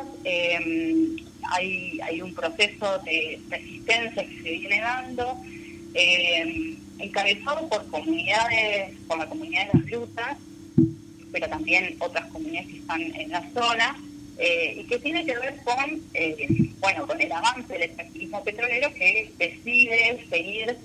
Speaker 18: hay un proceso de resistencia que se viene dando, encabezado por la comunidad de las Grutas, pero también otras comunidades que están en la zona, y que tiene que ver con el avance del extractivismo petrolero, que decide seguir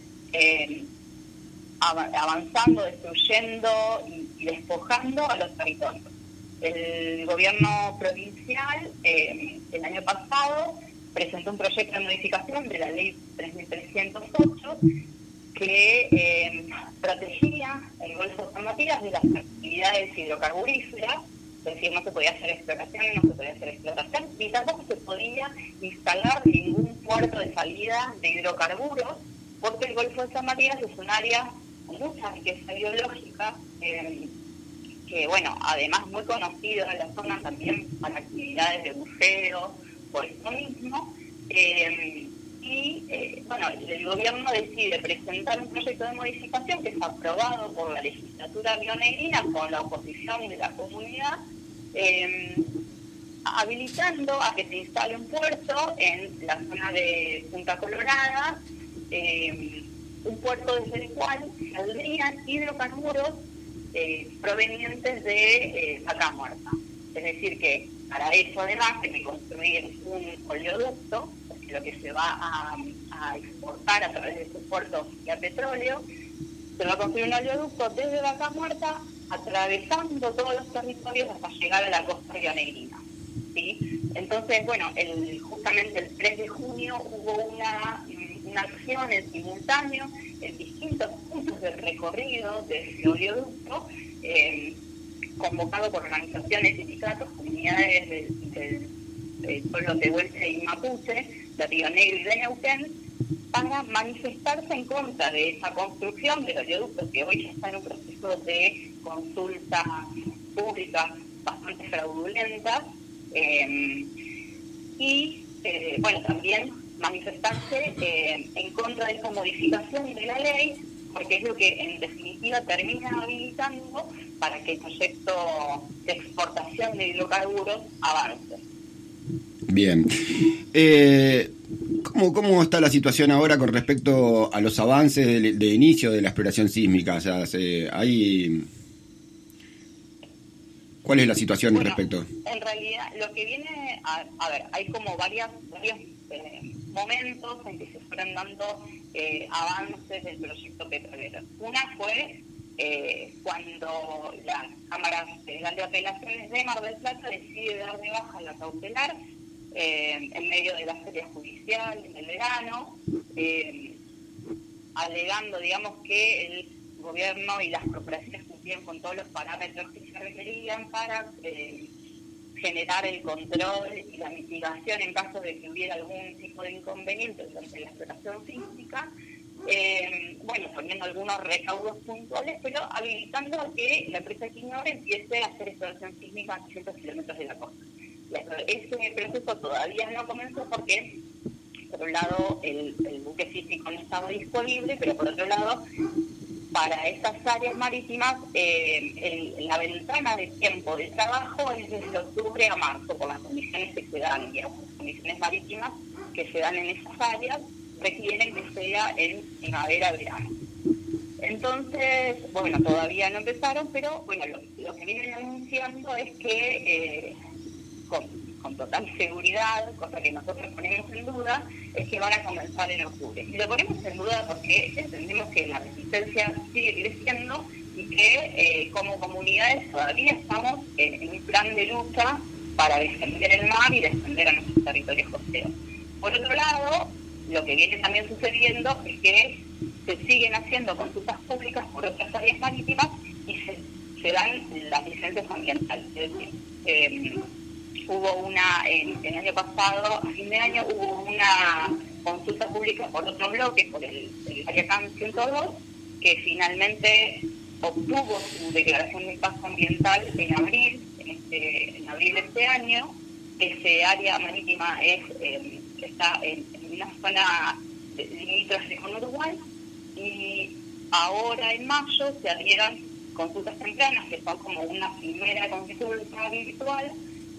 Speaker 18: avanzando, destruyendo y despojando a los territorios. El gobierno provincial el año pasado presentó un proyecto de modificación de la ley 3308 que protegía el Golfo San Matías de las actividades hidrocarburíferas, es decir, no se podía hacer exploración, ni tampoco se podía instalar ningún puerto de salida de hidrocarburos, porque el Golfo de San Matías es un área mucha riqueza biológica, que bueno, además muy conocido en la zona también para actividades de buceo, por eso mismo. Bueno, el gobierno decide presentar un proyecto de modificación que es aprobado por la legislatura rionegrina con la oposición de la comunidad, habilitando a que se instale un puerto en la zona de Punta Colorada, un puerto desde el cual saldrían hidrocarburos provenientes de Vaca Muerta. Es decir, que para eso además hay que construir un oleoducto, porque lo que se va a exportar a través de estos puertos y a petróleo, se va a construir un oleoducto desde Vaca Muerta, atravesando todos los territorios hasta llegar a la costa rionegrina. ¿Sí? Entonces, bueno, justamente el 3 de junio hubo una acción en simultáneo en distintos puntos del recorrido de ese oleoducto, convocado por organizaciones, sindicatos, comunidades del pueblo tehuelche y mapuche, de Río Negro y de Neuquén, para manifestarse en contra de esa construcción del oleoducto, que hoy ya está en un proceso de consulta pública bastante fraudulenta, y bueno, también manifestarse en contra de esa modificación de la ley, porque es lo que en definitiva termina habilitando para que el proyecto de exportación de hidrocarburos avance.
Speaker 5: Bien. ¿Cómo está la situación ahora con respecto a los avances de inicio de la exploración sísmica? O sea, ¿cuál es la situación al respecto?
Speaker 18: En realidad, lo que viene, a ver, hay como varios momentos en que se fueron dando avances del proyecto petrolero. Una fue cuando la Cámara Federal de Apelaciones de Mar del Plata decide dar de baja la cautelar en medio de la feria judicial en el verano, alegando, digamos, que el gobierno y las corporaciones cumplían con todos los parámetros que se requerían para generar el control y la mitigación en caso de que hubiera algún tipo de inconveniente durante la exploración sísmica, bueno, poniendo algunos recaudos puntuales, pero habilitando a que la empresa Equinor empiece a hacer exploración sísmica a 800 kilómetros de la costa. Ese proceso todavía no comenzó porque, por un lado, el buque físico no estaba disponible, pero por otro lado, para estas áreas marítimas, la ventana de tiempo de trabajo es desde octubre a marzo, por las condiciones que se dan, digamos, las condiciones marítimas que se dan en esas áreas requieren que sea en primavera-verano. Entonces, bueno, todavía no empezaron, pero bueno, lo que vienen anunciando es que con total seguridad, cosa que nosotros ponemos en duda, es que van a comenzar en octubre. Y lo ponemos en duda porque entendemos que la resistencia sigue creciendo y que como comunidades todavía estamos en un plan de lucha para defender el mar y defender a nuestros territorios costeros. Por otro lado, lo que viene también sucediendo es que se siguen haciendo consultas públicas por otras áreas marítimas y se dan las licencias ambientales. Es decir, hubo una, el año pasado, a fin de año, hubo una consulta pública por otro bloque, por el área CAM 102, que finalmente obtuvo su declaración de impacto ambiental en abril de este año. Ese área marítima está en una zona limítrofe con Uruguay, y ahora en mayo se abrieron consultas tempranas, que son como una primera consulta virtual,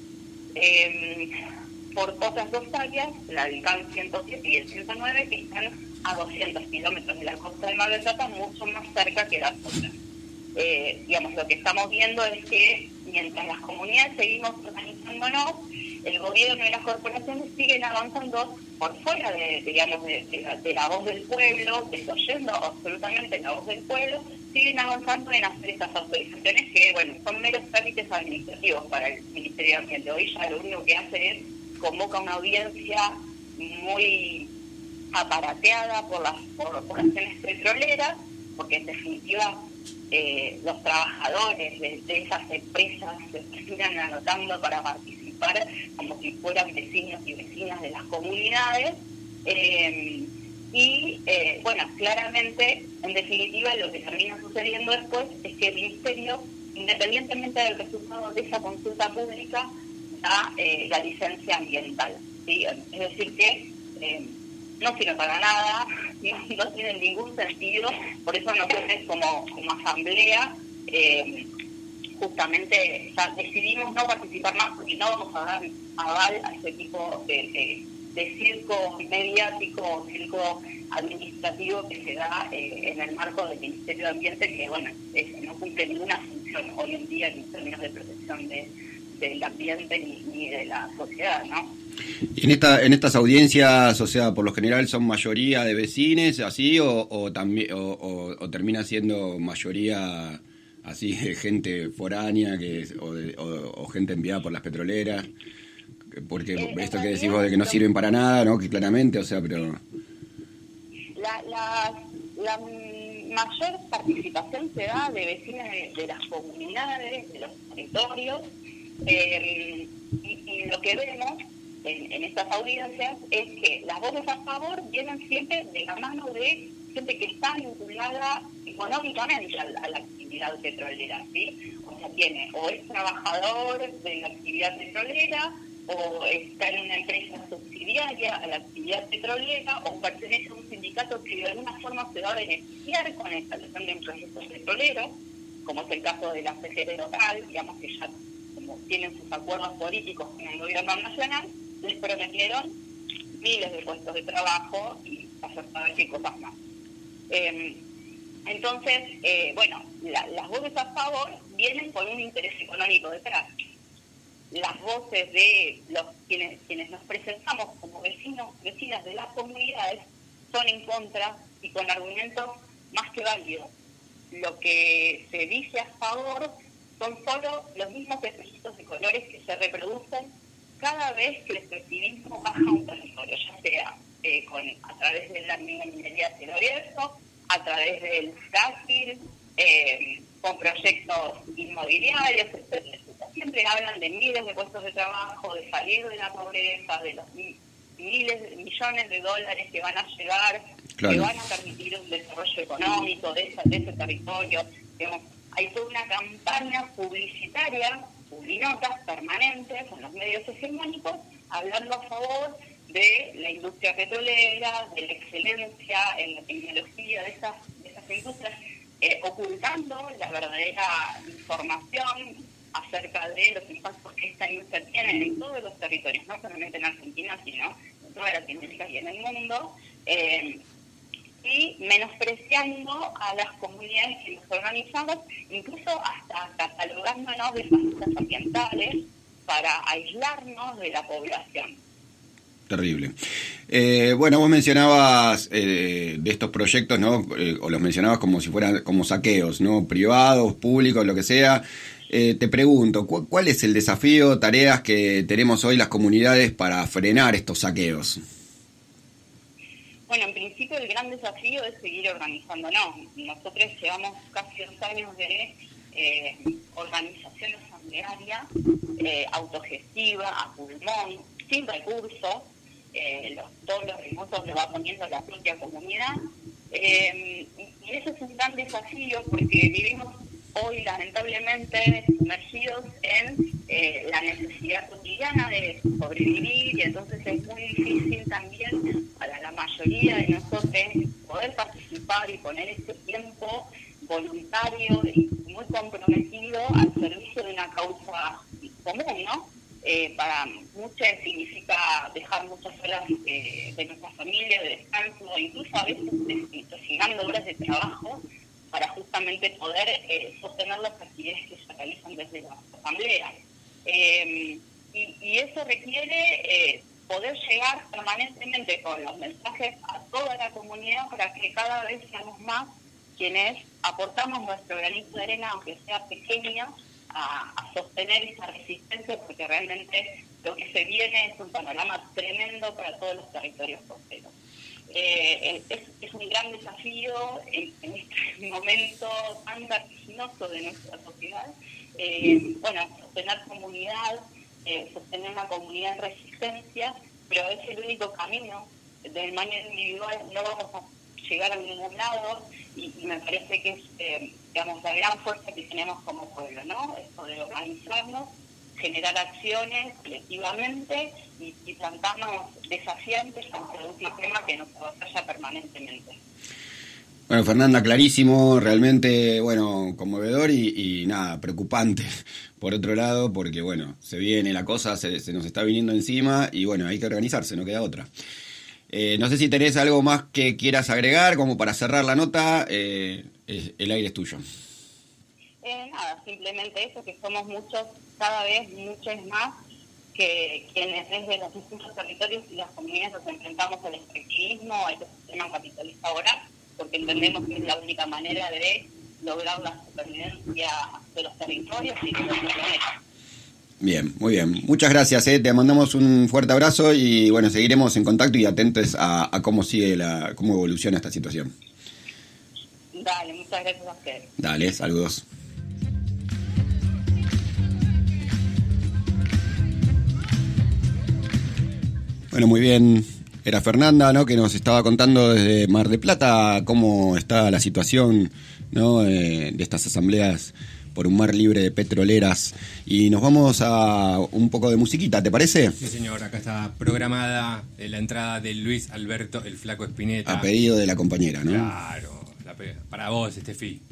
Speaker 18: por otras dos áreas, la del CAN 107 y el 109, que están a 200 kilómetros de la costa de Mar del Plata, mucho más cerca que las otras. Digamos, lo que estamos viendo es que mientras las comunidades seguimos organizándonos, el gobierno y las corporaciones siguen avanzando por fuera de la voz del pueblo, desoyendo absolutamente la voz del pueblo, siguen avanzando en hacer estas autorizaciones que, bueno, son meros trámites administrativos para el Ministerio de Ambiente. Hoy ya lo único que hace es convoca una audiencia muy aparateada por las corporaciones petroleras, porque en definitiva los trabajadores de esas empresas se terminan anotando para participar como si fueran vecinos y vecinas de las comunidades, Y bueno, claramente, en definitiva, lo que termina sucediendo después es que el Ministerio, independientemente del resultado de esa consulta pública, da la licencia ambiental, ¿sí? Es decir que no sirve para nada, no tiene ningún sentido. Por eso nosotros como asamblea justamente decidimos no participar más, porque no vamos a dar aval a ese tipo de circo mediático, circo administrativo que se da en el marco del Ministerio de Ambiente, que bueno, no cumple ninguna función hoy en día en términos de protección del ambiente ni de la sociedad, ¿no?
Speaker 5: Y en estas audiencias, o sea, por lo general son mayoría de vecinos, así, o también o termina siendo mayoría así de gente foránea o gente enviada por las petroleras, porque esto que decís vos de que no sirven para nada, ¿no? Que claramente, o sea, pero
Speaker 18: la mayor participación se da de vecinos de las comunidades, de los territorios, y lo que vemos en estas audiencias es que las voces a favor vienen siempre de la mano de gente que está vinculada económicamente a la actividad petrolera, ¿sí? O sea, o es trabajador de la actividad petrolera, o está en una empresa subsidiaria a la actividad petrolera, o pertenece a un sindicato que de alguna forma se va a beneficiar con la instalación de un proyecto petrolero, como es el caso de la CGT local, digamos que ya como tienen sus acuerdos políticos con el gobierno nacional, les prometieron miles de puestos de trabajo y hacer saber qué cosas más. Entonces, bueno, las voces a favor vienen con un interés económico detrás. Las voces de quienes nos presentamos como vecinas de las comunidades son en contra y con argumentos más que válidos. Lo que se dice a favor son solo los mismos espejitos de colores que se reproducen cada vez que el extractivismo baja un territorio, ya sea a través de la minería a cielo abierto, a través del fracking, con proyectos inmobiliarios, etc. Siempre hablan de miles de puestos de trabajo, de salir de la pobreza, de los millones de dólares que van a llegar, claro, que van a permitir un desarrollo económico de ese territorio. Digamos, hay toda una campaña publicitaria, publinotas permanentes en los medios hegemónicos, hablando a favor de la industria petrolera, de la excelencia en la tecnología de esas industrias, ocultando la verdadera información acerca de los impactos que esta industria tiene en todos los territorios, no solamente en Argentina, sino en toda Latinoamérica y en el mundo, y menospreciando a las comunidades que nos organizamos, incluso hasta catalogándonos de fascistas ambientales para aislarnos de la población.
Speaker 5: Terrible. Bueno, vos mencionabas de estos proyectos, ¿no? O los mencionabas como si fueran como saqueos, ¿no? Privados, públicos, lo que sea. Te pregunto, ¿cuál es el desafío, tareas que tenemos hoy las comunidades para frenar estos saqueos?
Speaker 18: Bueno, en principio el gran desafío es seguir organizándonos. Nosotros llevamos casi 2 años de organización asamblearia, autogestiva, a pulmón, sin recursos. Todos los recursos los va poniendo la propia comunidad. Y eso es un gran desafío porque vivimos hoy lamentablemente sumergidos en la necesidad cotidiana de sobrevivir, y entonces es muy difícil también para la mayoría de nosotros poder participar y poner ese tiempo voluntario y muy comprometido al servicio de una causa común, ¿no? Para muchos significa dejar muchas horas de nuestra familia, de descanso, incluso a veces designando horas de trabajo para justamente poder sostener las actividades que se realizan desde la asamblea. Y eso requiere poder llegar permanentemente con los mensajes a toda la comunidad para que cada vez seamos más quienes aportamos nuestro granito de arena, aunque sea pequeña, a sostener esa resistencia, porque realmente lo que se viene es un panorama tremendo para todos los territorios costeros. Es un gran desafío en este momento tan vertiginoso de nuestra sociedad, sostener comunidad, sostener una comunidad en resistencia, pero es el único camino de manera individual no vamos a llegar a ningún lado, y me parece que es, digamos, la gran fuerza que tenemos como pueblo, ¿no? Esto de organizarnos, generar acciones colectivamente y plantarnos desafiantes ante un sistema que nos avasalla permanentemente.
Speaker 5: Bueno, Fernanda, clarísimo, realmente, bueno, conmovedor y nada, preocupante por otro lado, porque bueno, se viene la cosa, se nos está viniendo encima y bueno, hay que organizarse, no queda otra. No sé si tenés algo más que quieras agregar, como para cerrar la nota, el aire es tuyo.
Speaker 18: Nada, simplemente eso, que somos muchos, cada vez muchos más, que quienes desde los distintos territorios y las comunidades nos enfrentamos al extractivismo, a este sistema capitalista ahora, porque entendemos que es la única manera de lograr la supervivencia de los territorios y de los planeta.
Speaker 5: Bien, muy bien. Muchas gracias, te mandamos un fuerte abrazo y bueno, seguiremos en contacto y atentos a cómo sigue cómo evoluciona esta situación.
Speaker 18: Dale, muchas gracias a ustedes.
Speaker 5: Dale, saludos. Bueno, muy bien. Era Fernanda, ¿no?, que nos estaba contando desde Mar del Plata cómo está la situación, ¿no?, de estas asambleas por un mar libre de petroleras. Y nos vamos a un poco de musiquita, ¿te parece?
Speaker 14: Sí, señor. Acá está programada la entrada de Luis Alberto el Flaco Spinetta.
Speaker 5: A pedido de la compañera, ¿no?
Speaker 14: Claro. Para vos, Estefi.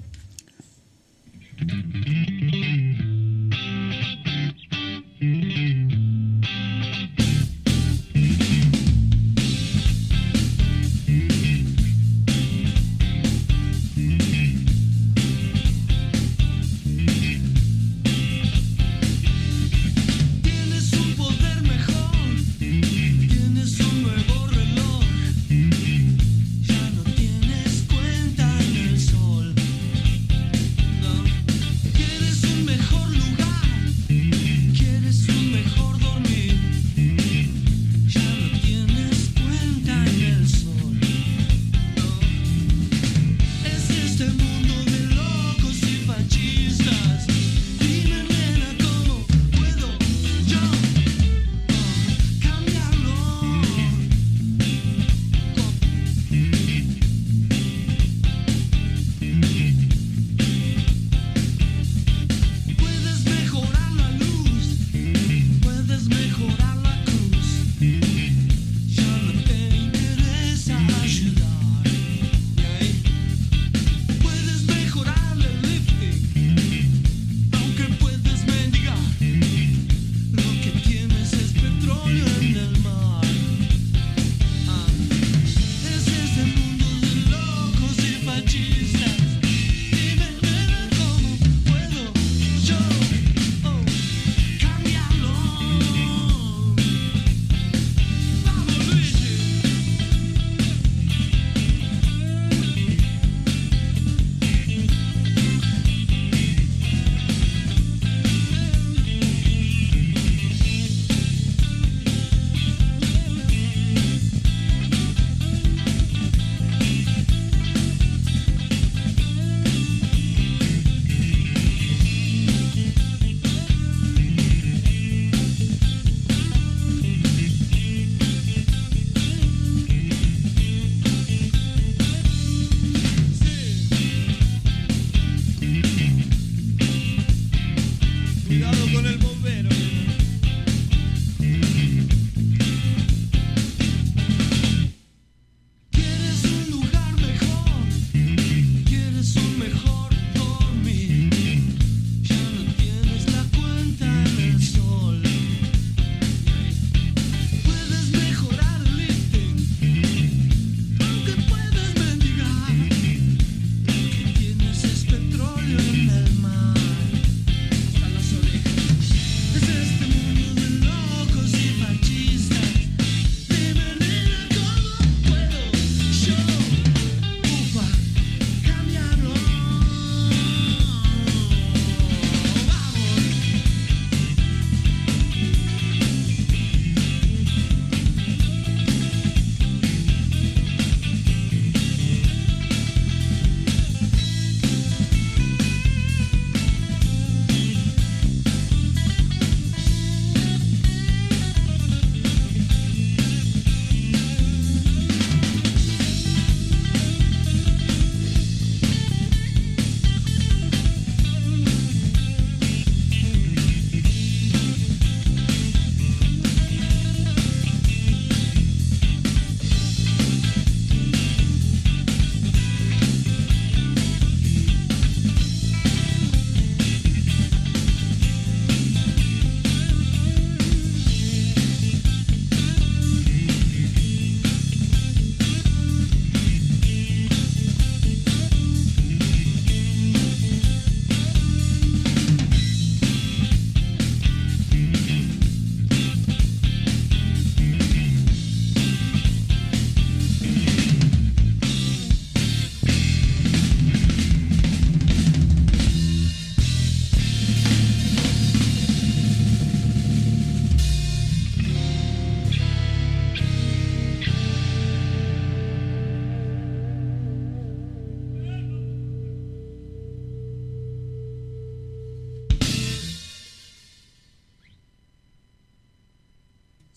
Speaker 12: This is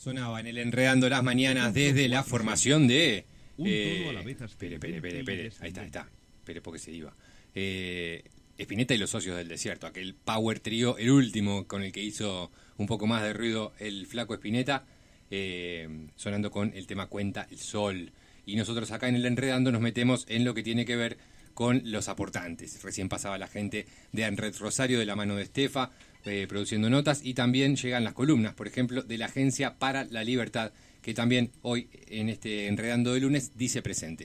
Speaker 14: Sonaba en el Enredando las Mañanas desde la formación de... Espere, ahí está. Espere porque se iba. Spinetta y los Socios del Desierto, aquel power trío, el último con el que hizo un poco más de ruido el flaco Spinetta, sonando con el tema Cuenta el Sol. Y nosotros acá en el Enredando nos metemos en lo que tiene que ver con los aportantes. Recién pasaba la gente de ANRED Rosario de la mano de Estefa, produciendo notas, y también llegan las columnas, por ejemplo, de la Agencia para la Libertad, que también hoy en este Enredando de lunes dice presente.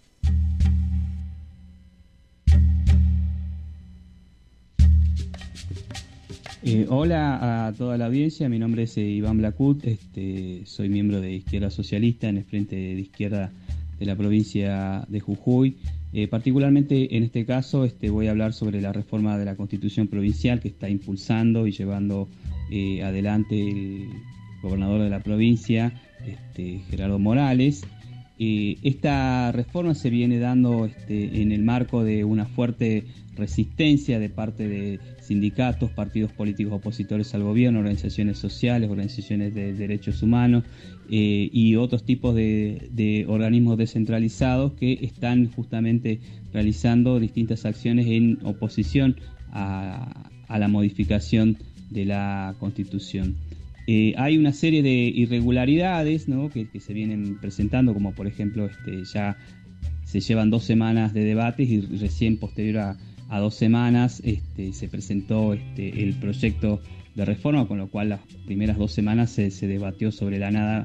Speaker 19: Hola a toda la audiencia, mi nombre es Iván Blacut, soy miembro de Izquierda Socialista en el Frente de Izquierda de la provincia de Jujuy. Particularmente en este caso voy a hablar sobre la reforma de la Constitución provincial que está impulsando y llevando adelante el gobernador de la provincia, Gerardo Morales. Esta reforma se viene dando en el marco de una fuerte resistencia de parte de sindicatos, partidos políticos opositores al gobierno, organizaciones sociales, organizaciones de derechos humanos y otros tipos de organismos descentralizados que están justamente realizando distintas acciones en oposición a la modificación de la Constitución. Hay una serie de irregularidades, ¿no?, que se vienen presentando, como por ejemplo ya se llevan 2 semanas de debates y recién posterior a 2 semanas se presentó el proyecto de reforma, con lo cual las primeras 2 semanas se debatió sobre la nada.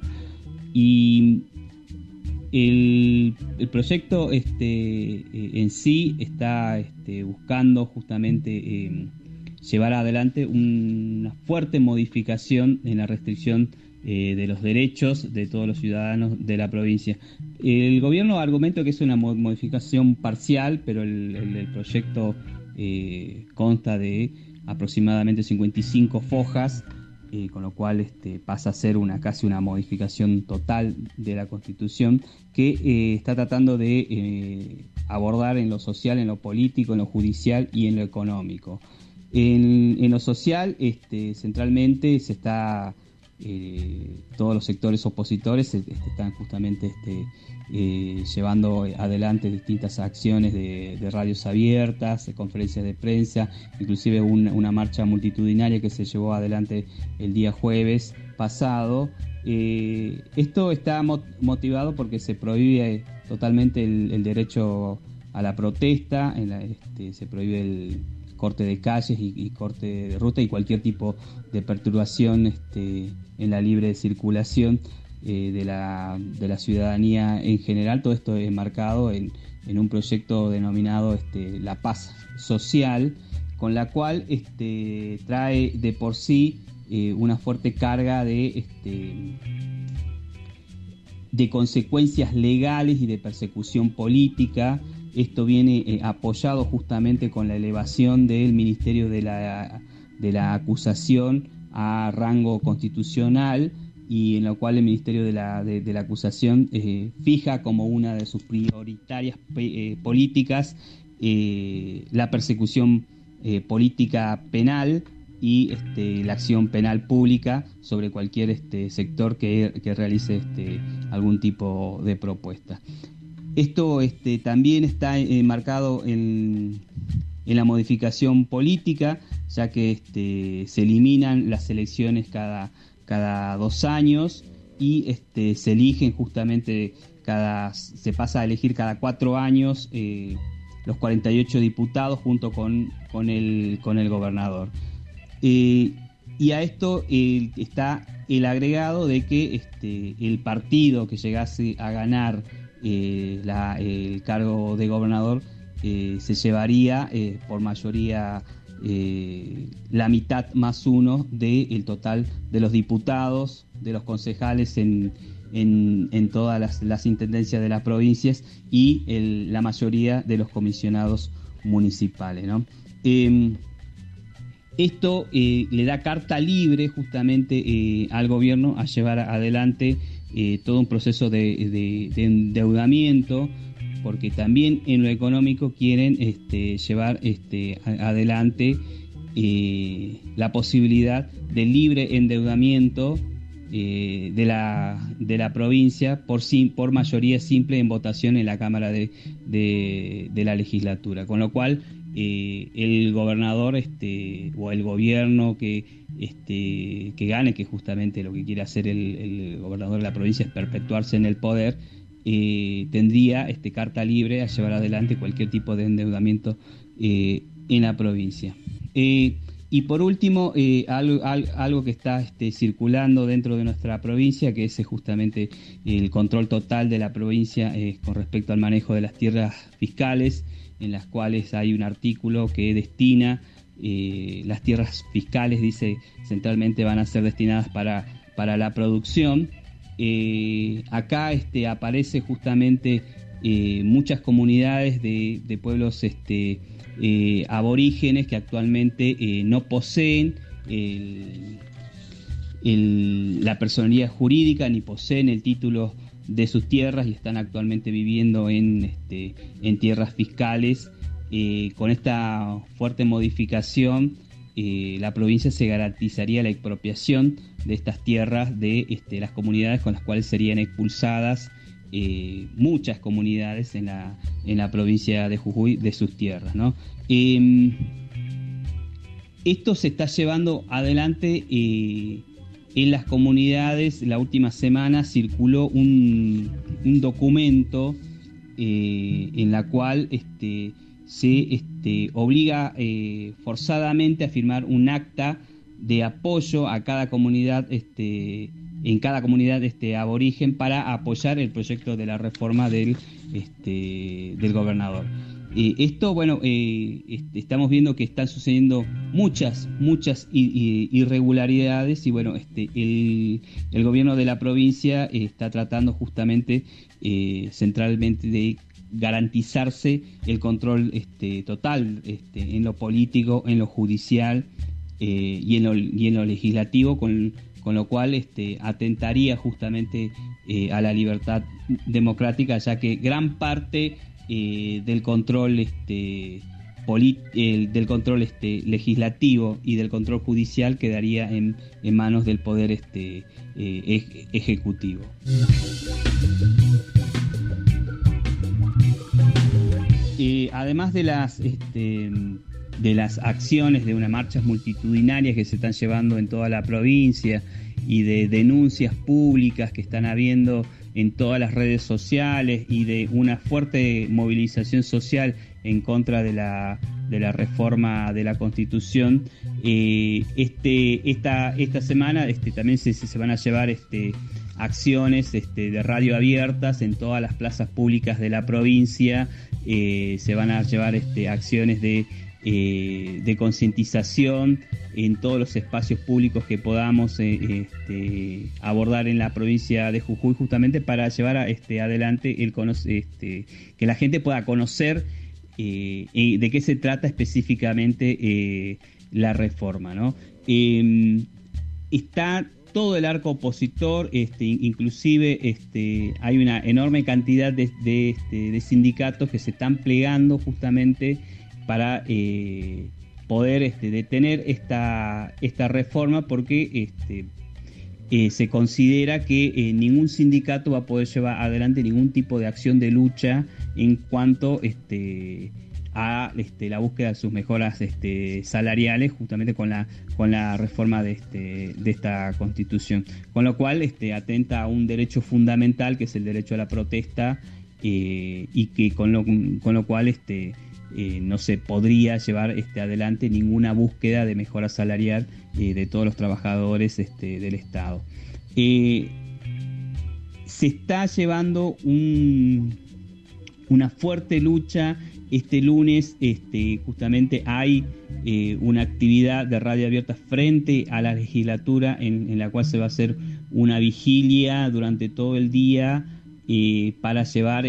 Speaker 19: Y el proyecto en sí está buscando justamente llevar adelante una fuerte modificación en la restricción de los derechos de todos los ciudadanos de la provincia. El gobierno argumenta que es una modificación parcial, pero el proyecto consta de aproximadamente 55 fojas, con lo cual pasa a ser casi una modificación total de la Constitución que está tratando de abordar en lo social, en lo político, en lo judicial y en lo económico. En lo social, centralmente se está todos los sectores opositores están justamente llevando adelante distintas acciones de radios abiertas, de conferencias de prensa, inclusive una marcha multitudinaria que se llevó adelante el día jueves pasado. Esto está motivado porque se prohíbe totalmente el derecho a la protesta, se prohíbe el corte de calles y corte de ruta y cualquier tipo de perturbación en la libre circulación de la ciudadanía en general. Todo esto es enmarcado en un proyecto denominado La Paz Social, con la cual trae de por sí una fuerte carga de consecuencias legales y de persecución política. Esto viene apoyado justamente con la elevación del Ministerio de la Acusación a rango constitucional, y en lo cual el Ministerio de la Acusación fija como una de sus prioritarias políticas la persecución política penal y la acción penal pública sobre cualquier sector que realice algún tipo de propuesta. Esto también está marcado en la modificación política, ya que se eliminan las elecciones cada 2 años y se eligen justamente se pasa a elegir cada 4 años los 48 diputados junto con el gobernador. Y a esto está el agregado de que el partido que llegase a ganar el cargo de gobernador se llevaría por mayoría la mitad más 1 del total de los diputados, de los concejales en todas las intendencias de las provincias y la mayoría de los comisionados municipales, ¿no? Esto le da carta libre justamente al gobierno a llevar adelante todo un proceso de endeudamiento, porque también en lo económico quieren llevar adelante la posibilidad de libre endeudamiento de la provincia por mayoría simple en votación en la Cámara de la legislatura, con lo cual el gobernador o el gobierno que gane, que justamente lo que quiere hacer el gobernador de la provincia es perpetuarse en el poder, tendría carta libre a llevar adelante cualquier tipo de endeudamiento en la provincia. Y por último, algo que está circulando dentro de nuestra provincia, que es justamente el control total de la provincia con respecto al manejo de las tierras fiscales, en las cuales hay un artículo que destina las tierras fiscales, dice centralmente van a ser destinadas para la producción. Acá aparece justamente muchas comunidades de pueblos aborígenes que actualmente no poseen la personalidad jurídica ni poseen el título de sus tierras y están actualmente viviendo en tierras fiscales. Con esta fuerte modificación, la provincia se garantizaría la expropiación de estas tierras de las comunidades con las cuales serían expulsadas muchas comunidades en la provincia de Jujuy de sus tierras, ¿no? Esto se está llevando adelante en las comunidades. La última semana circuló un documento en la cual se obliga forzadamente a firmar un acta de apoyo a cada comunidad en cada comunidad aborigen para apoyar el proyecto de la reforma del gobernador. Esto, bueno, estamos viendo que están sucediendo muchas irregularidades y bueno, el gobierno de la provincia está tratando justamente centralmente de garantizarse el control total en lo político, en lo judicial y en lo legislativo, con lo cual atentaría justamente a la libertad democrática, ya que gran parte del control del control legislativo y del control judicial quedaría en manos del poder ejecutivo. Además de las acciones de unas marchas multitudinarias que se están llevando en toda la provincia y de denuncias públicas que están habiendo en todas las redes sociales y de una fuerte movilización social en contra de la reforma de la Constitución, esta semana también se van a llevar acciones de radio abiertas en todas las plazas públicas de la provincia. Se van a llevar acciones de concientización en todos los espacios públicos que podamos abordar en la provincia de Jujuy, justamente para llevar adelante que la gente pueda conocer de qué se trata específicamente la reforma, ¿no? Está todo el arco opositor, inclusive hay una enorme cantidad de sindicatos que se están plegando justamente para poder detener esta reforma, porque se considera que ningún sindicato va a poder llevar adelante ningún tipo de acción de lucha en cuanto a la búsqueda de sus mejoras salariales, justamente con la reforma de esta Constitución, con lo cual atenta a un derecho fundamental que es el derecho a la protesta, y que con lo cual no se podría llevar adelante ninguna búsqueda de mejora salarial de todos los trabajadores del Estado. Se está llevando una fuerte lucha. Este lunes justamente hay una actividad de radio abierta frente a la legislatura en la cual se va a hacer una vigilia durante todo el día para llevar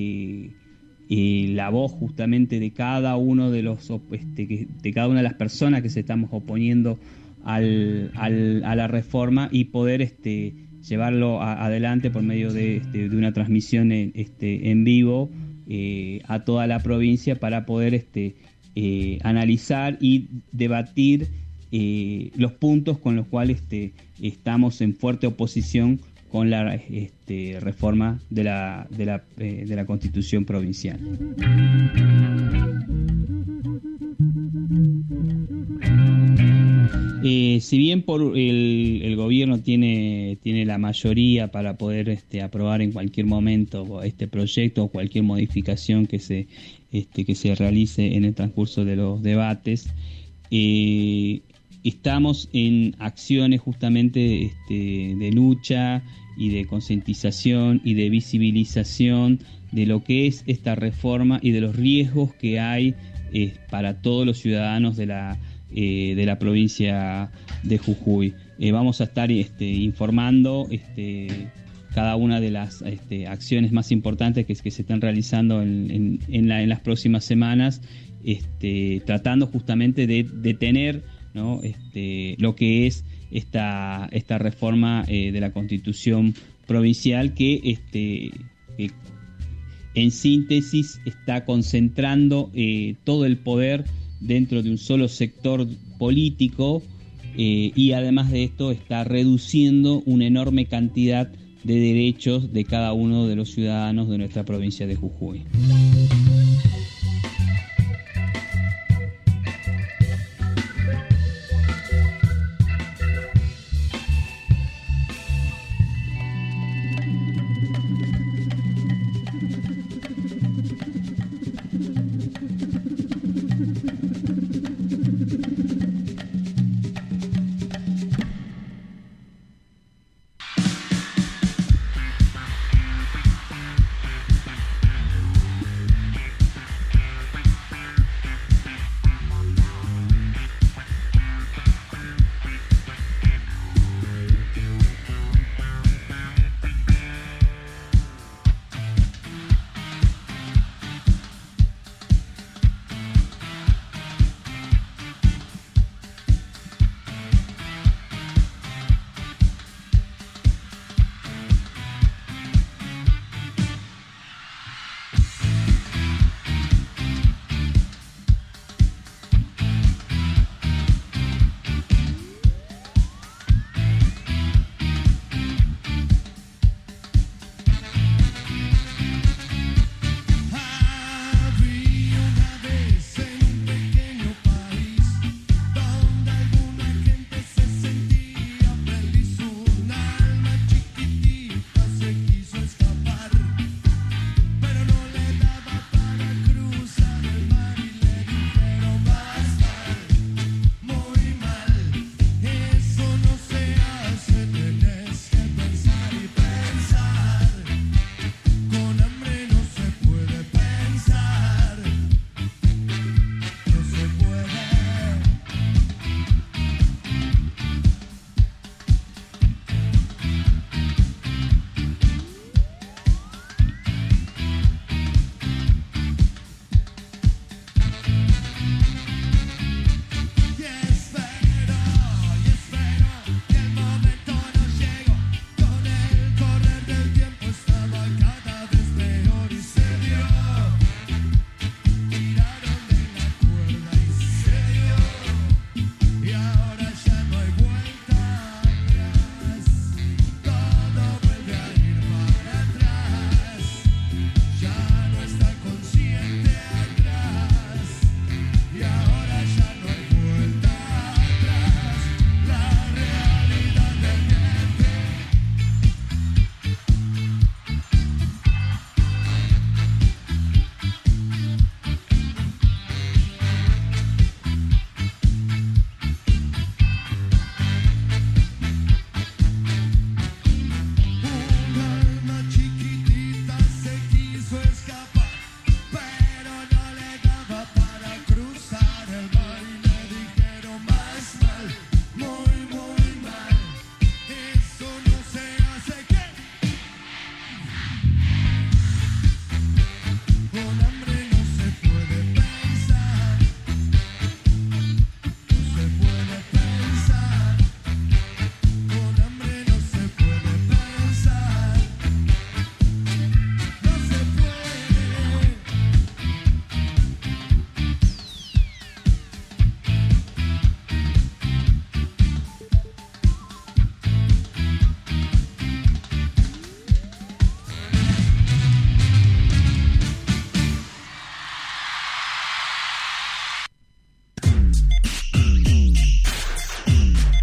Speaker 19: la voz justamente de cada uno de los de cada una de las personas que se estamos oponiendo a la reforma, y poder llevarlo adelante por medio de una transmisión en vivo a toda la provincia, para poder analizar y debatir los puntos con los cuales estamos en fuerte oposición con la reforma de la Constitución provincial. Si bien el gobierno tiene la mayoría para poder aprobar en cualquier momento este proyecto o cualquier modificación que se realice en el transcurso de los debates, estamos en acciones justamente de lucha y de concientización y de visibilización de lo que es esta reforma y de los riesgos que hay para todos los ciudadanos de la provincia de Jujuy. Vamos a estar informando cada una de las acciones más importantes que se están realizando en las próximas semanas, tratando justamente de detener, ¿no? Lo que es esta reforma de la Constitución provincial que en síntesis está concentrando todo el poder dentro de un solo sector político, y además de esto está reduciendo una enorme cantidad de derechos de cada uno de los ciudadanos de nuestra provincia de Jujuy.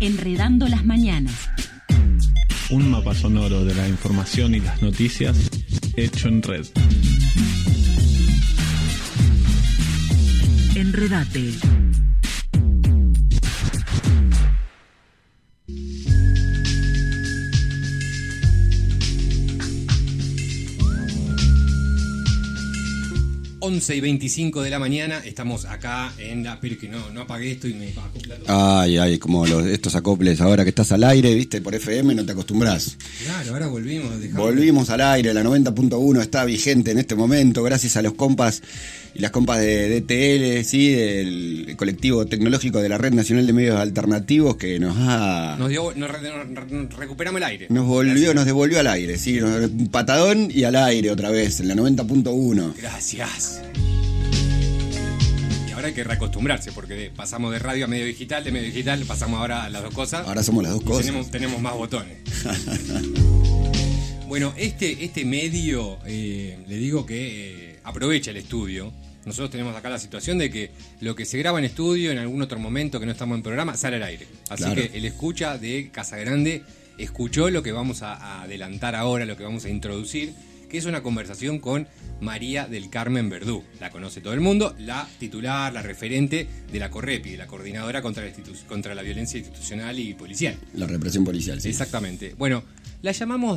Speaker 3: Enredando las mañanas.
Speaker 4: Un mapa sonoro de la información y las noticias hecho en red.
Speaker 2: Enredate.
Speaker 14: Once y 25 de la mañana, estamos acá en la... Pero que no apagué esto y me acoplando.
Speaker 5: Ay, como estos acoples ahora que estás al aire, viste, por FM no te acostumbrás.
Speaker 14: Claro, ahora volvimos.
Speaker 5: Volvimos al aire, la 90.1 está vigente en este momento, gracias a los compas y las compas de DTL, sí, del colectivo tecnológico de la Red Nacional de Medios Alternativos, que nos
Speaker 14: recuperamos el aire.
Speaker 5: Nos devolvió al aire, sí, un patadón y al aire otra vez, en la 90.1.
Speaker 14: Gracias. Y ahora hay que reacostumbrarse, porque pasamos de radio a medio digital, de medio digital pasamos ahora a las dos cosas.
Speaker 5: Ahora somos las dos cosas.
Speaker 14: Tenemos más botones. Bueno, este medio, le digo que aprovecha el estudio. Nosotros tenemos acá la situación de que lo que se graba en estudio en algún otro momento que no estamos en programa sale al aire. Así
Speaker 5: claro.
Speaker 14: Que el escucha de Casa Grande escuchó lo que vamos a adelantar ahora, lo que vamos a introducir, que es una conversación con María del Carmen Verdú. La conoce todo el mundo, la titular, la referente de la CORREPI, de la Coordinadora contra la Violencia Institucional y Policial.
Speaker 5: La represión policial, sí.
Speaker 14: Exactamente. Bueno, la llamamos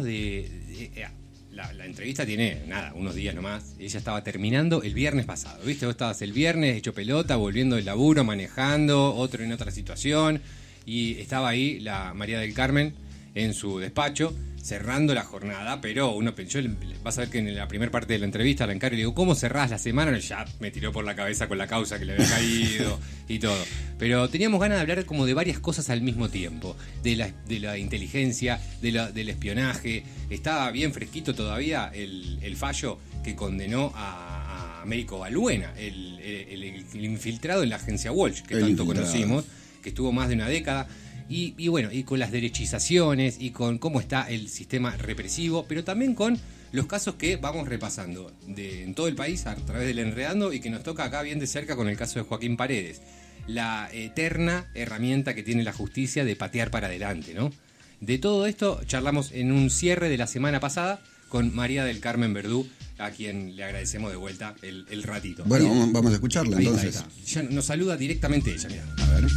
Speaker 14: La entrevista tiene, unos días nomás. Ella estaba terminando el viernes pasado. ¿Viste? Vos estabas el viernes hecho pelota, volviendo del laburo, manejando, otro en otra situación. Y estaba ahí la María del Carmen en su despacho, cerrando la jornada. Pero uno pensó, vas a ver que en la primera parte de la entrevista la encaro y le digo, ¿cómo cerrás la semana? Y ya me tiró por la cabeza con la causa que le había caído y todo. Pero teníamos ganas de hablar como de varias cosas al mismo tiempo. De la inteligencia, del espionaje. Estaba bien fresquito todavía el fallo que condenó a Américo Balbuena, el infiltrado en la agencia Walsh, que tanto conocimos, que estuvo más de una década. Y bueno, y con las derechizaciones y con cómo está el sistema represivo, pero también con los casos que vamos repasando en todo el país a través del Enredando y que nos toca acá bien de cerca con el caso de Joaquín Paredes. La eterna herramienta que tiene la justicia de patear para adelante, ¿no? De todo esto charlamos en un cierre de la semana pasada con María del Carmen Verdú, a quien le agradecemos de vuelta el ratito.
Speaker 5: Bueno, vamos a escucharla entonces.
Speaker 14: Ahí está. Ya nos saluda directamente ella, mirá.
Speaker 5: A ver.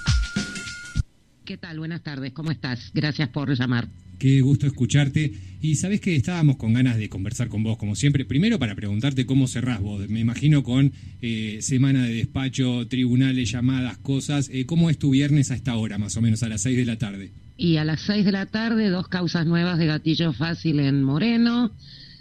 Speaker 20: ¿Qué tal? Buenas tardes, ¿cómo estás? Gracias por llamar.
Speaker 14: Qué gusto escucharte. Y sabés que estábamos con ganas de conversar con vos, como siempre. Primero para preguntarte cómo cerrás vos. Me imagino con semana de despacho, tribunales, llamadas, cosas. ¿Cómo es tu viernes a esta hora, más o menos, a las 6 de la tarde?
Speaker 20: Y a las 6 de la tarde, 2 causas nuevas de gatillo fácil en Moreno.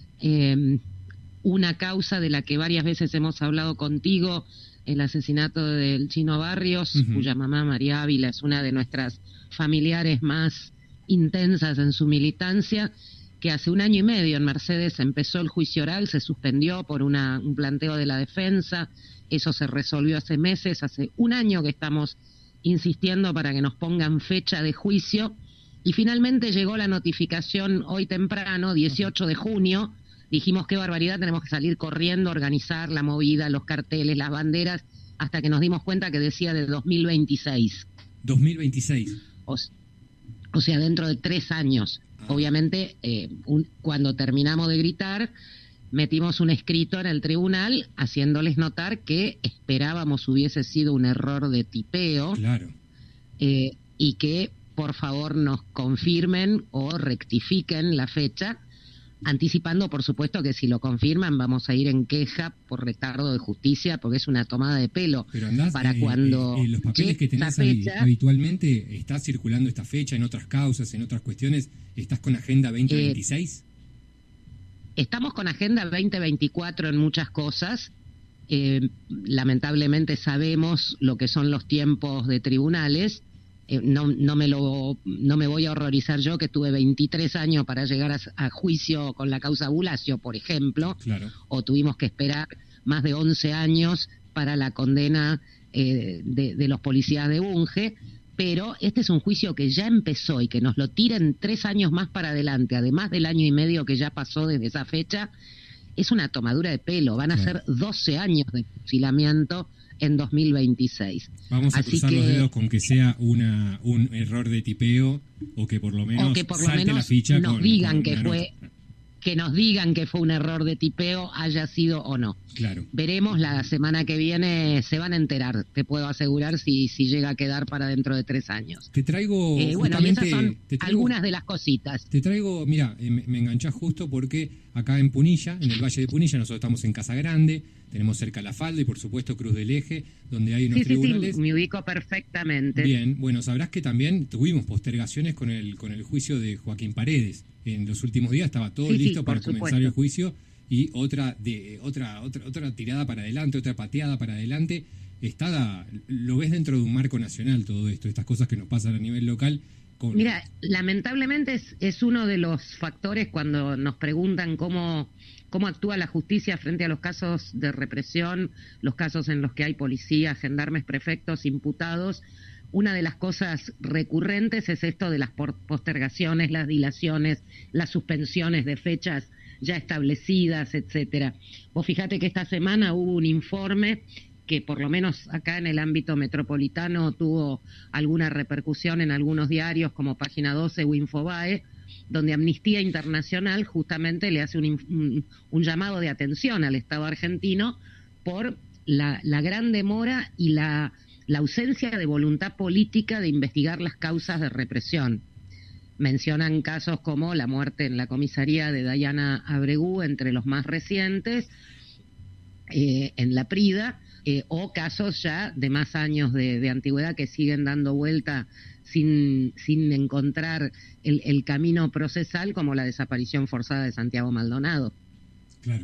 Speaker 20: Una causa de la que varias veces hemos hablado contigo, el asesinato del Chino Barrios, cuya mamá María Ávila es una de nuestras familiares más intensas en su militancia, que hace 1 año y medio en Mercedes empezó el juicio oral, se suspendió por un planteo de la defensa, eso se resolvió hace meses, hace 1 año que estamos insistiendo para que nos pongan fecha de juicio, y finalmente llegó la notificación hoy temprano, 18 de junio, dijimos qué barbaridad, tenemos que salir corriendo, organizar la movida, los carteles, las banderas, hasta que nos dimos cuenta que decía de 2026.
Speaker 14: 2026.
Speaker 20: O sea, dentro de 3 años. Obviamente, cuando terminamos de gritar, metimos un escrito en el tribunal haciéndoles notar que esperábamos hubiese sido un error de tipeo.
Speaker 14: Claro.
Speaker 20: Y que, por favor, nos confirmen o rectifiquen la fecha, anticipando, por supuesto, que si lo confirman vamos a ir en queja por retardo de justicia, porque es una tomada de pelo.
Speaker 14: Pero andás,
Speaker 20: para cuando
Speaker 14: los papeles que tenés
Speaker 20: fecha,
Speaker 14: habitualmente, ¿estás circulando esta fecha en otras causas, en otras cuestiones? ¿Estás con Agenda 2026?
Speaker 20: Estamos con Agenda 2024 en muchas cosas. Lamentablemente sabemos lo que son los tiempos de tribunales. No me voy a horrorizar yo, que tuve 23 años para llegar a juicio con la causa Bulacio, por ejemplo,
Speaker 14: claro.
Speaker 20: O tuvimos que esperar más de 11 años para la condena de los policías de Bunge, pero este es un juicio que ya empezó y que nos lo tiren 3 años más para adelante, además del 1 año y medio que ya pasó desde esa fecha, es una tomadura de pelo. Van a ser 12 años de fusilamiento en 2026.
Speaker 21: Vamos a
Speaker 20: Así
Speaker 21: cruzar
Speaker 20: que,
Speaker 21: los dedos con que sea un error de tipeo o que por lo menos salte la ficha
Speaker 20: nos
Speaker 21: con
Speaker 20: digan que
Speaker 21: una
Speaker 20: fue
Speaker 21: nota.
Speaker 20: que nos digan que fue un error de tipeo, haya sido o no.
Speaker 21: Claro.
Speaker 20: Veremos la semana que viene, se van a enterar, te puedo asegurar, si llega a quedar para dentro de 3 años.
Speaker 21: Te traigo
Speaker 20: bueno, y esas son algunas de las cositas.
Speaker 21: Te traigo, mira, me enganchás justo porque acá en Punilla, en el Valle de Punilla, nosotros estamos en Casa Grande, tenemos cerca La Falda y por supuesto Cruz del Eje, donde hay unos tribunales.
Speaker 20: Sí, me ubico perfectamente.
Speaker 21: Bien, bueno, sabrás que también tuvimos postergaciones con el juicio de Joaquín Paredes. En los últimos días estaba todo listo para comenzar el juicio y otra tirada para adelante, otra pateada para adelante. Lo ves dentro de un marco nacional todo esto, estas cosas que nos pasan a nivel local.
Speaker 20: Mira, lamentablemente es uno de los factores cuando nos preguntan cómo actúa la justicia frente a los casos de represión, los casos en los que hay policías, gendarmes, prefectos, imputados. Una de las cosas recurrentes es esto de las postergaciones, las dilaciones, las suspensiones de fechas ya establecidas, etcétera. Vos fíjate que esta semana hubo un informe que por lo menos acá en el ámbito metropolitano tuvo alguna repercusión en algunos diarios como Página 12 o Infobae, donde Amnistía Internacional justamente le hace un llamado de atención al Estado argentino por la gran demora y la ausencia de voluntad política de investigar las causas de represión. Mencionan casos como la muerte en la comisaría de Dayana Abregú, entre los más recientes, en La Prida, o casos ya de más años de antigüedad que siguen dando vuelta sin encontrar el camino procesal, como la desaparición forzada de Santiago Maldonado.
Speaker 21: Claro.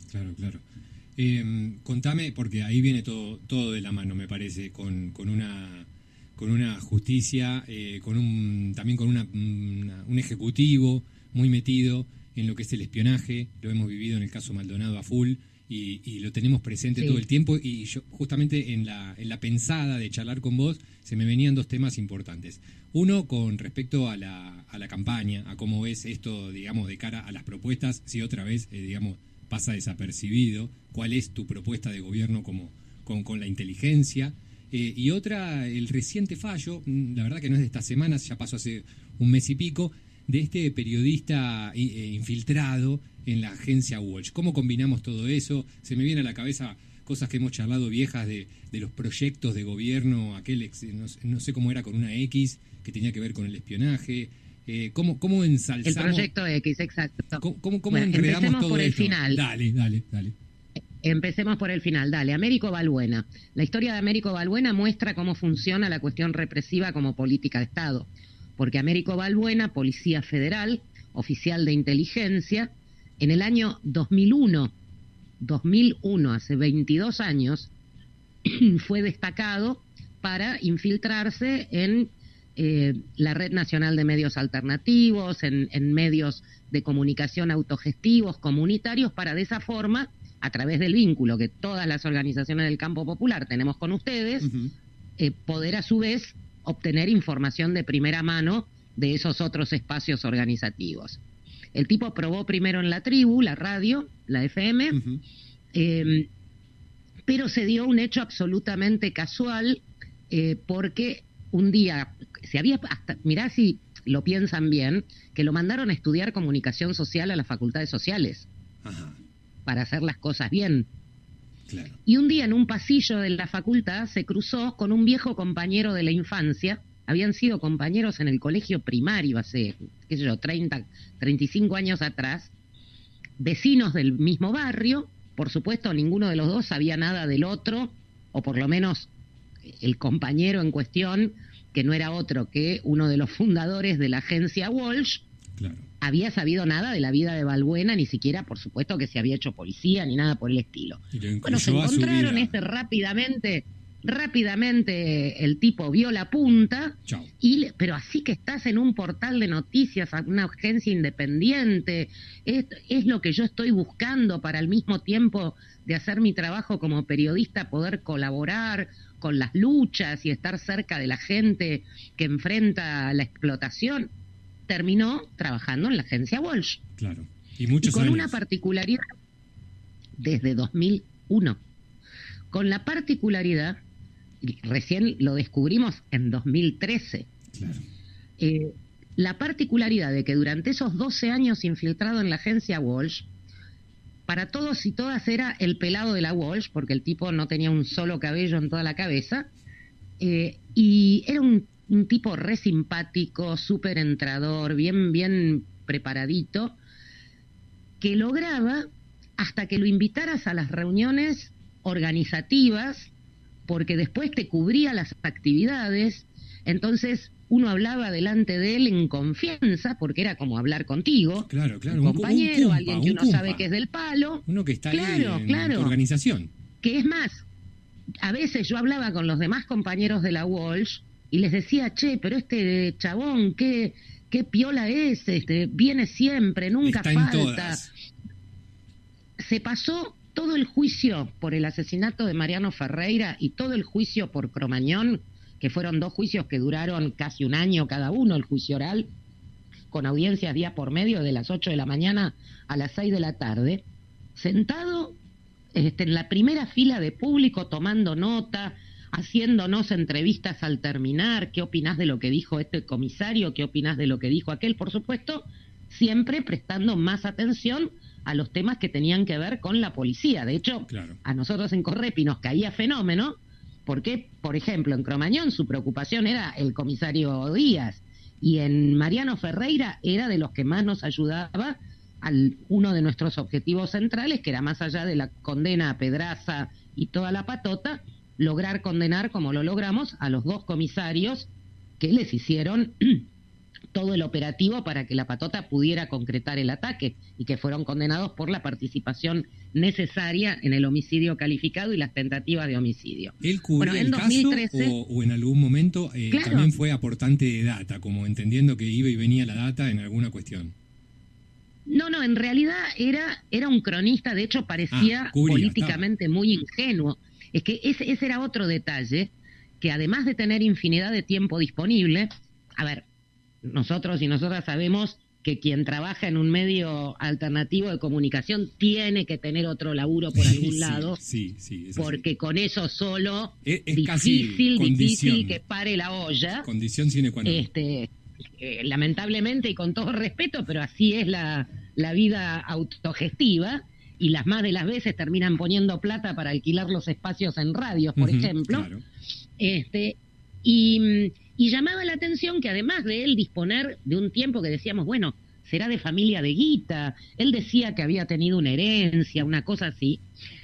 Speaker 21: Contame, porque ahí viene todo de la mano, me parece, con una justicia, también con un ejecutivo muy metido en lo que es el espionaje. Lo hemos vivido en el caso Maldonado a full y lo tenemos presente todo el tiempo. Y yo justamente en la pensada de charlar con vos se me venían 2 temas importantes. Uno, con respecto a la campaña, a cómo ves esto, digamos, de cara a las propuestas, si otra vez, digamos, pasa desapercibido. ¿Cuál es tu propuesta de gobierno con la inteligencia? Y otra, el reciente fallo, la verdad que no es de estas semanas, ya pasó hace un mes y pico, de este periodista infiltrado en la agencia Walsh. ¿Cómo combinamos todo eso? Se me viene a la cabeza cosas que hemos charlado viejas de los proyectos de gobierno, no sé cómo era, con una X, que tenía que ver con el espionaje. ¿Cómo ensalzamos?
Speaker 20: El proyecto X, exacto.
Speaker 21: ¿Cómo enredamos todo
Speaker 20: por
Speaker 21: esto?
Speaker 20: El final.
Speaker 21: Dale.
Speaker 20: Empecemos por el final, dale. Américo Balbuena. La historia de Américo Balbuena muestra cómo funciona la cuestión represiva como política de Estado. Porque Américo Balbuena, policía federal, oficial de inteligencia, en el año 2001, hace 22 años, fue destacado para infiltrarse en la Red Nacional de Medios Alternativos, en medios de comunicación autogestivos, comunitarios, para de esa forma, a través del vínculo que todas las organizaciones del campo popular tenemos con ustedes, poder a su vez obtener información de primera mano de esos otros espacios organizativos. El tipo probó primero en La Tribu, la radio, la FM, pero se dio un hecho absolutamente casual, porque un día mirá si lo piensan bien, que lo mandaron a estudiar comunicación social a las facultades sociales.
Speaker 21: Ajá.
Speaker 20: Para hacer las cosas bien.
Speaker 21: Claro.
Speaker 20: Y un día en un pasillo de la facultad se cruzó con un viejo compañero de la infancia. Habían sido compañeros en el colegio primario hace, 35 años atrás, vecinos del mismo barrio. Por supuesto, ninguno de los dos sabía nada del otro, o por lo menos el compañero en cuestión, que no era otro que uno de los fundadores de la agencia Walsh,
Speaker 21: claro,
Speaker 20: había sabido nada de la vida de Balbuena, ni siquiera, por supuesto, que se había hecho policía, ni nada por el estilo. Bueno, se encontraron rápidamente el tipo vio la punta, pero así que estás en un portal de noticias, una agencia independiente, es lo que yo estoy buscando para al mismo tiempo de hacer mi trabajo como periodista, poder colaborar con las luchas y estar cerca de la gente que enfrenta la explotación. Terminó trabajando en la agencia Walsh.
Speaker 21: Claro. Y muchos
Speaker 20: con
Speaker 21: años.
Speaker 20: Una particularidad desde 2001. con la particularidad, y recién lo descubrimos en 2013, la particularidad de que durante esos 12 años infiltrado en la agencia Walsh, para todos y todas era el pelado de la Walsh, porque el tipo no tenía un solo cabello en toda la cabeza, y era un tipo re simpático, súper entrador, bien preparadito, que lograba hasta que lo invitaras a las reuniones organizativas, porque después te cubría las actividades, entonces uno hablaba delante de él en confianza, porque era como hablar contigo, un compañero,
Speaker 21: un
Speaker 20: alguien que uno sabe que es del palo.
Speaker 21: Uno que está ahí en tu organización.
Speaker 20: Que es más, a veces yo hablaba con los demás compañeros de la Walsh y les decía, che, pero este chabón, qué piola es, viene siempre, nunca
Speaker 21: está
Speaker 20: falta.
Speaker 21: En todas.
Speaker 20: Se pasó todo el juicio por el asesinato de Mariano Ferreira y todo el juicio por Cromañón, que fueron 2 juicios que duraron casi un año cada uno, el juicio oral, con audiencias día por medio de las 8 de la mañana a las 6 de la tarde, sentado en la primera fila de público tomando nota, haciéndonos entrevistas al terminar, qué opinás de lo que dijo este comisario, qué opinás de lo que dijo aquel, por supuesto, siempre prestando más atención a los temas que tenían que ver con la policía. De hecho, a nosotros en Correpi nos caía fenómeno, porque, por ejemplo, en Cromañón su preocupación era el comisario Díaz, y en Mariano Ferreira era de los que más nos ayudaba uno de nuestros objetivos centrales, que era más allá de la condena a Pedraza y toda la patota, lograr condenar, como lo logramos, a los 2 comisarios que les hicieron todo el operativo para que la patota pudiera concretar el ataque y que fueron condenados por la participación necesaria en el homicidio calificado y las tentativas de homicidio.
Speaker 21: ¿Él cubría el 2013, caso o en algún momento también fue aportante de data, como entendiendo que iba y venía la data en alguna cuestión?
Speaker 20: No, en realidad era un cronista, de hecho parecía políticamente muy ingenuo. Es que ese era otro detalle, que además de tener infinidad de tiempo disponible, a ver, nosotros y nosotras sabemos que quien trabaja en un medio alternativo de comunicación tiene que tener otro laburo por algún lado, porque con eso solo es difícil que pare la olla.
Speaker 21: Condición sine qua non.
Speaker 20: Lamentablemente y con todo respeto, pero así es la vida autogestiva, y las más de las veces terminan poniendo plata para alquilar los espacios en radios, por ejemplo. Claro. Y llamaba la atención que además de él disponer de un tiempo que decíamos, bueno, será de familia de guita, él decía que había tenido una herencia, una cosa así.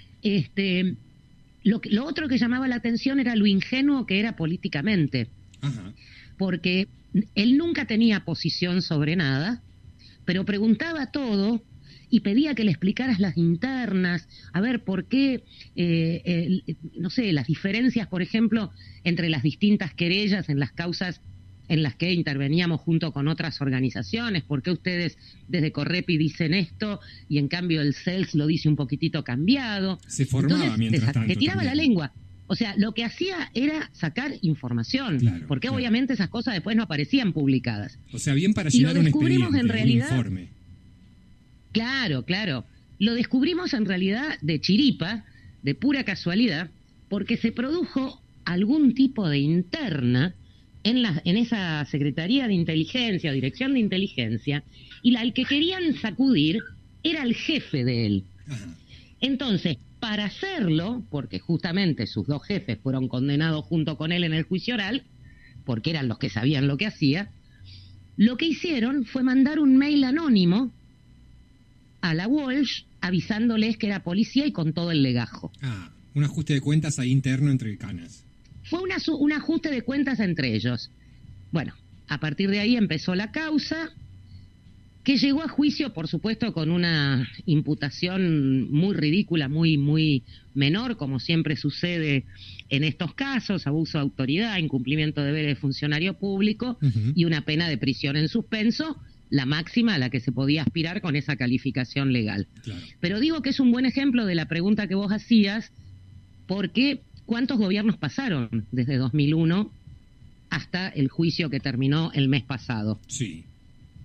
Speaker 20: Lo otro que llamaba la atención era lo ingenuo que era políticamente. Ajá. Porque él nunca tenía posición sobre nada, pero preguntaba todo y pedía que le explicaras las internas, a ver por qué, no sé, las diferencias, por ejemplo, entre las distintas querellas en las causas en las que interveníamos junto con otras organizaciones, por qué ustedes desde Correpi dicen esto y en cambio el CELS lo dice un poquitito cambiado.
Speaker 21: Se formaba. Entonces, mientras tanto.
Speaker 20: Te tiraba
Speaker 21: también
Speaker 20: la lengua. O sea, lo que hacía era sacar información, porque obviamente esas cosas después no aparecían publicadas.
Speaker 21: O sea, bien para llenar un expediente,
Speaker 20: en realidad,
Speaker 21: un informe.
Speaker 20: Claro. Lo descubrimos en realidad de chiripa, de pura casualidad, porque se produjo algún tipo de interna en esa Secretaría de Inteligencia o Dirección de Inteligencia, y al que querían sacudir era el jefe de él. Ajá. Entonces, para hacerlo, porque justamente sus 2 jefes fueron condenados junto con él en el juicio oral, porque eran los que sabían lo que hacía, lo que hicieron fue mandar un mail anónimo a la Walsh avisándoles que era policía y con todo el legajo.
Speaker 21: Un ajuste de cuentas ahí interno entre canas.
Speaker 20: Fue un ajuste de cuentas entre ellos. Bueno, a partir de ahí empezó la causa, que llegó a juicio, por supuesto, con una imputación muy ridícula, muy menor, como siempre sucede en estos casos: abuso de autoridad, incumplimiento de deberes de funcionario público y una pena de prisión en suspenso, la máxima a la que se podía aspirar con esa calificación legal. Claro. Pero digo que es un buen ejemplo de la pregunta que vos hacías, porque ¿cuántos gobiernos pasaron desde 2001 hasta el juicio que terminó el mes pasado?
Speaker 21: Sí.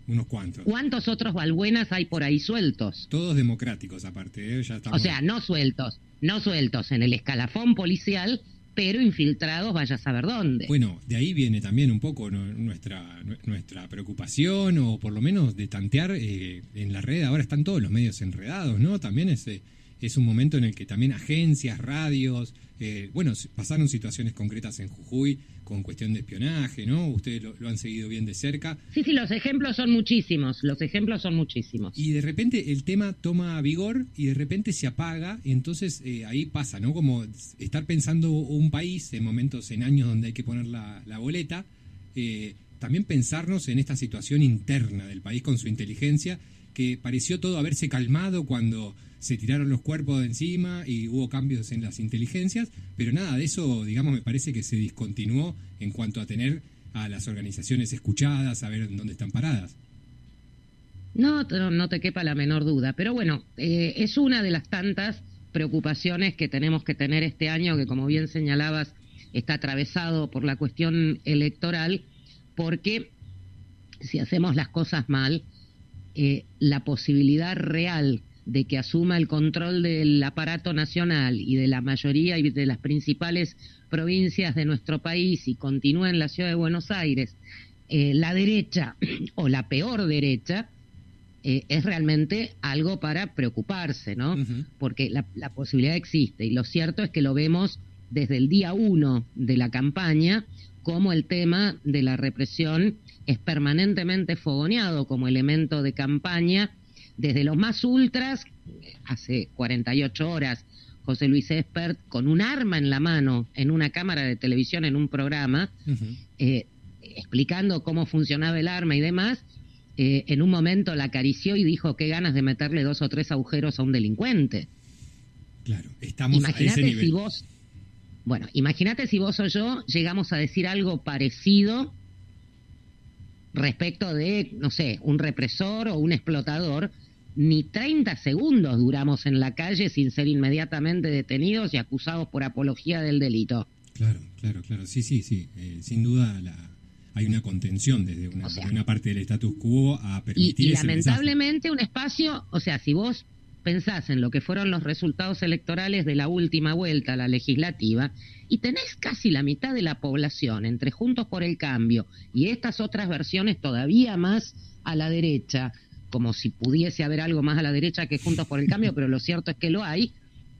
Speaker 21: unos cuantos.
Speaker 20: ¿Cuántos otros Balbuenas hay por ahí sueltos?
Speaker 21: Todos democráticos, aparte, ya estamos...
Speaker 20: O sea, no sueltos en el escalafón policial, pero infiltrados vaya a saber dónde.
Speaker 21: Bueno, de ahí viene también un poco nuestra preocupación, o por lo menos de tantear en la red. Ahora están todos los medios enredados, ¿no? También es un momento en el que también agencias, radios, pasaron situaciones concretas en Jujuy con cuestión de espionaje, ¿no? Ustedes lo han seguido bien de cerca.
Speaker 20: Sí, los ejemplos son muchísimos,
Speaker 21: Y de repente el tema toma vigor y de repente se apaga, y entonces ahí pasa, ¿no? Como estar pensando un país en momentos, en años donde hay que poner la boleta, también pensarnos en esta situación interna del país con su inteligencia, que pareció todo haberse calmado cuando se tiraron los cuerpos de encima y hubo cambios en las inteligencias, pero nada de eso, digamos, me parece que se discontinuó en cuanto a tener a las organizaciones escuchadas, a ver dónde están paradas.
Speaker 20: No te quepa la menor duda, pero bueno, es una de las tantas preocupaciones que tenemos que tener este año, que como bien señalabas, está atravesado por la cuestión electoral, porque si hacemos las cosas mal, la posibilidad real de que asuma el control del aparato nacional y de la mayoría y de las principales provincias de nuestro país y continúe en la ciudad de Buenos Aires la derecha o la peor derecha, es realmente algo para preocuparse, ¿no? Uh-huh. Porque la posibilidad existe, y lo cierto es que lo vemos desde el día 1 de la campaña, como el tema de la represión es permanentemente fogoneado como elemento de campaña, desde los más ultras. Hace 48 horas, José Luis Espert, con un arma en la mano, en una cámara de televisión, en un programa, explicando cómo funcionaba el arma y demás, en un momento la acarició y dijo qué ganas de meterle 2 o 3 agujeros a un delincuente.
Speaker 21: Claro, estamos a ese nivel.
Speaker 20: Imagínate si vos o yo llegamos a decir algo parecido respecto de, no sé, un represor o un explotador. Ni 30 segundos duramos en la calle sin ser inmediatamente detenidos y acusados por apología del delito.
Speaker 21: Claro. Sí. Sin duda hay una contención desde una parte del status quo a permitir
Speaker 20: y
Speaker 21: ese
Speaker 20: lamentablemente
Speaker 21: mensaje.
Speaker 20: Un espacio, si vos pensás en lo que fueron los resultados electorales de la última vuelta a la legislativa, y tenés casi la mitad de la población entre Juntos por el Cambio y estas otras versiones todavía más a la derecha, como si pudiese haber algo más a la derecha que Juntos por el Cambio, pero lo cierto es que lo hay,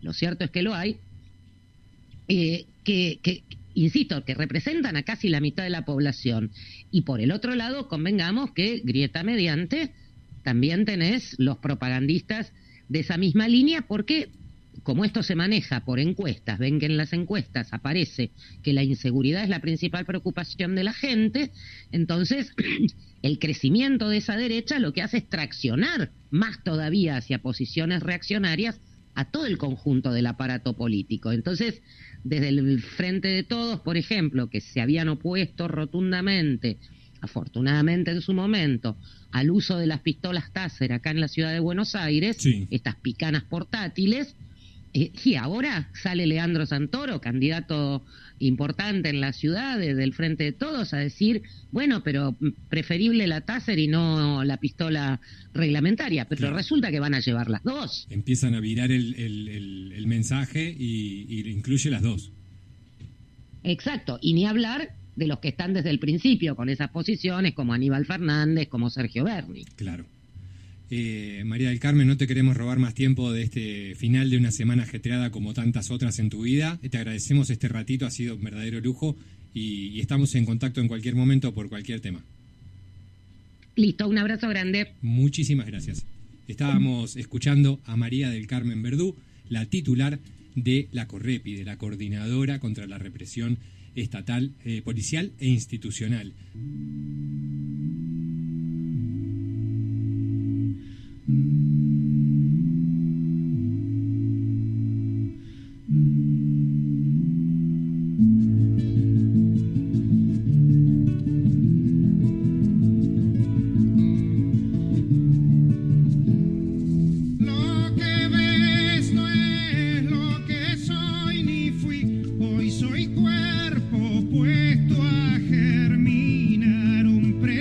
Speaker 20: insisto, que representan a casi la mitad de la población. Y por el otro lado, convengamos que, grieta mediante, también tenés los propagandistas de esa misma línea, porque como esto se maneja por encuestas, ven que en las encuestas aparece que la inseguridad es la principal preocupación de la gente, entonces el crecimiento de esa derecha lo que hace es traccionar más todavía hacia posiciones reaccionarias a todo el conjunto del aparato político. Entonces, desde el Frente de Todos, por ejemplo, que se habían opuesto rotundamente, afortunadamente en su momento, al uso de las pistolas Taser acá en la ciudad de Buenos Aires, sí, estas picanas portátiles, y ahora sale Leandro Santoro, candidato importante en la ciudad del Frente de Todos, a decir, bueno, pero preferible la Taser y no la pistola reglamentaria, pero claro, resulta que van a llevar las dos.
Speaker 21: Empiezan a virar el mensaje y incluye las dos.
Speaker 20: Exacto, y ni hablar de los que están desde el principio con esas posiciones, como Aníbal Fernández, como Sergio Berni.
Speaker 21: Claro. María del Carmen, no te queremos robar más tiempo de este final de una semana ajetreada como tantas otras en tu vida. Te agradecemos este ratito, ha sido un verdadero lujo y estamos en contacto en cualquier momento por cualquier tema.
Speaker 20: Listo, un abrazo grande.
Speaker 21: Muchísimas gracias. Estábamos escuchando a María del Carmen Verdú, la titular de la CORREPI, de la Coordinadora contra la Represión Estatal, Policial e Institucional.
Speaker 12: Hoy soy cuerpo puesto a germinar, un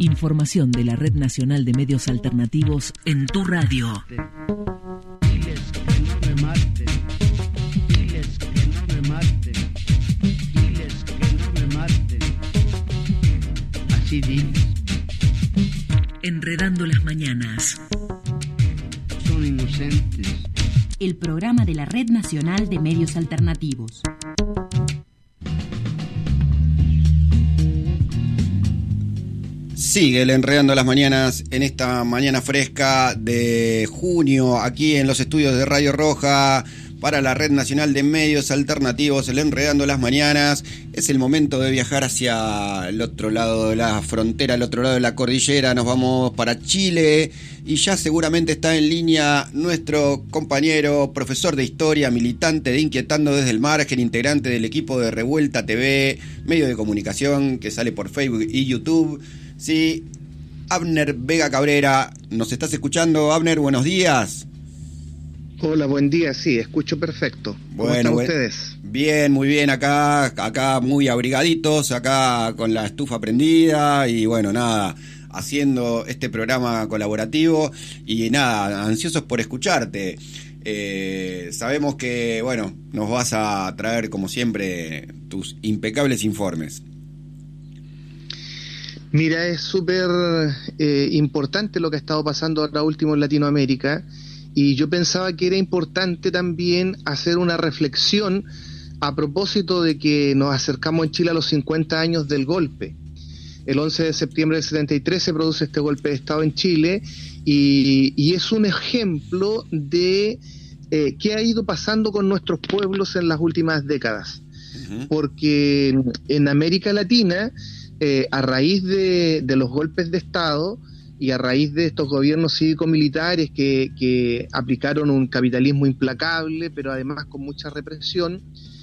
Speaker 2: Información de la Red Nacional de Medios Alternativos en tu radio.
Speaker 12: Diles que no me maten. Diles que no me maten. Diles que no me maten. Así diles.
Speaker 2: Enredando las mañanas.
Speaker 12: Son inocentes.
Speaker 3: El programa de la Red Nacional de Medios Alternativos.
Speaker 5: Sigue el Enredando las Mañanas en esta mañana fresca de junio, aquí en los estudios de Radio Roja, para la Red Nacional de Medios Alternativos. El Enredando las Mañanas es el momento de viajar hacia el otro lado de la frontera, el otro lado de la cordillera. Nos vamos para Chile y ya seguramente está en línea nuestro compañero, profesor de historia, militante de Inquietando desde el Margen, integrante del equipo de Revuelta TV, medio de comunicación que sale por Facebook y YouTube. Sí, Abner Vega Cabrera, ¿nos estás escuchando, Abner? Buenos días.
Speaker 6: Hola, buen día, sí, escucho perfecto. ¿Cómo están ustedes?
Speaker 5: Bien, muy bien, acá muy abrigaditos, acá con la estufa prendida y bueno, nada, haciendo este programa colaborativo y nada, ansiosos por escucharte. Sabemos que, bueno, nos vas a traer como siempre tus impecables informes.
Speaker 6: Mira, es súper importante lo que ha estado pasando ahora último en Latinoamérica, y yo pensaba que era importante también hacer una reflexión a propósito de que nos acercamos en Chile a los 50 años del golpe. El 11 de septiembre del 73 se produce este golpe de Estado en Chile y es un ejemplo de qué ha ido pasando con nuestros pueblos en las últimas décadas. Porque en América Latina, a raíz de los golpes de Estado y a raíz de estos gobiernos cívico-militares que aplicaron un capitalismo implacable, pero además con mucha represión,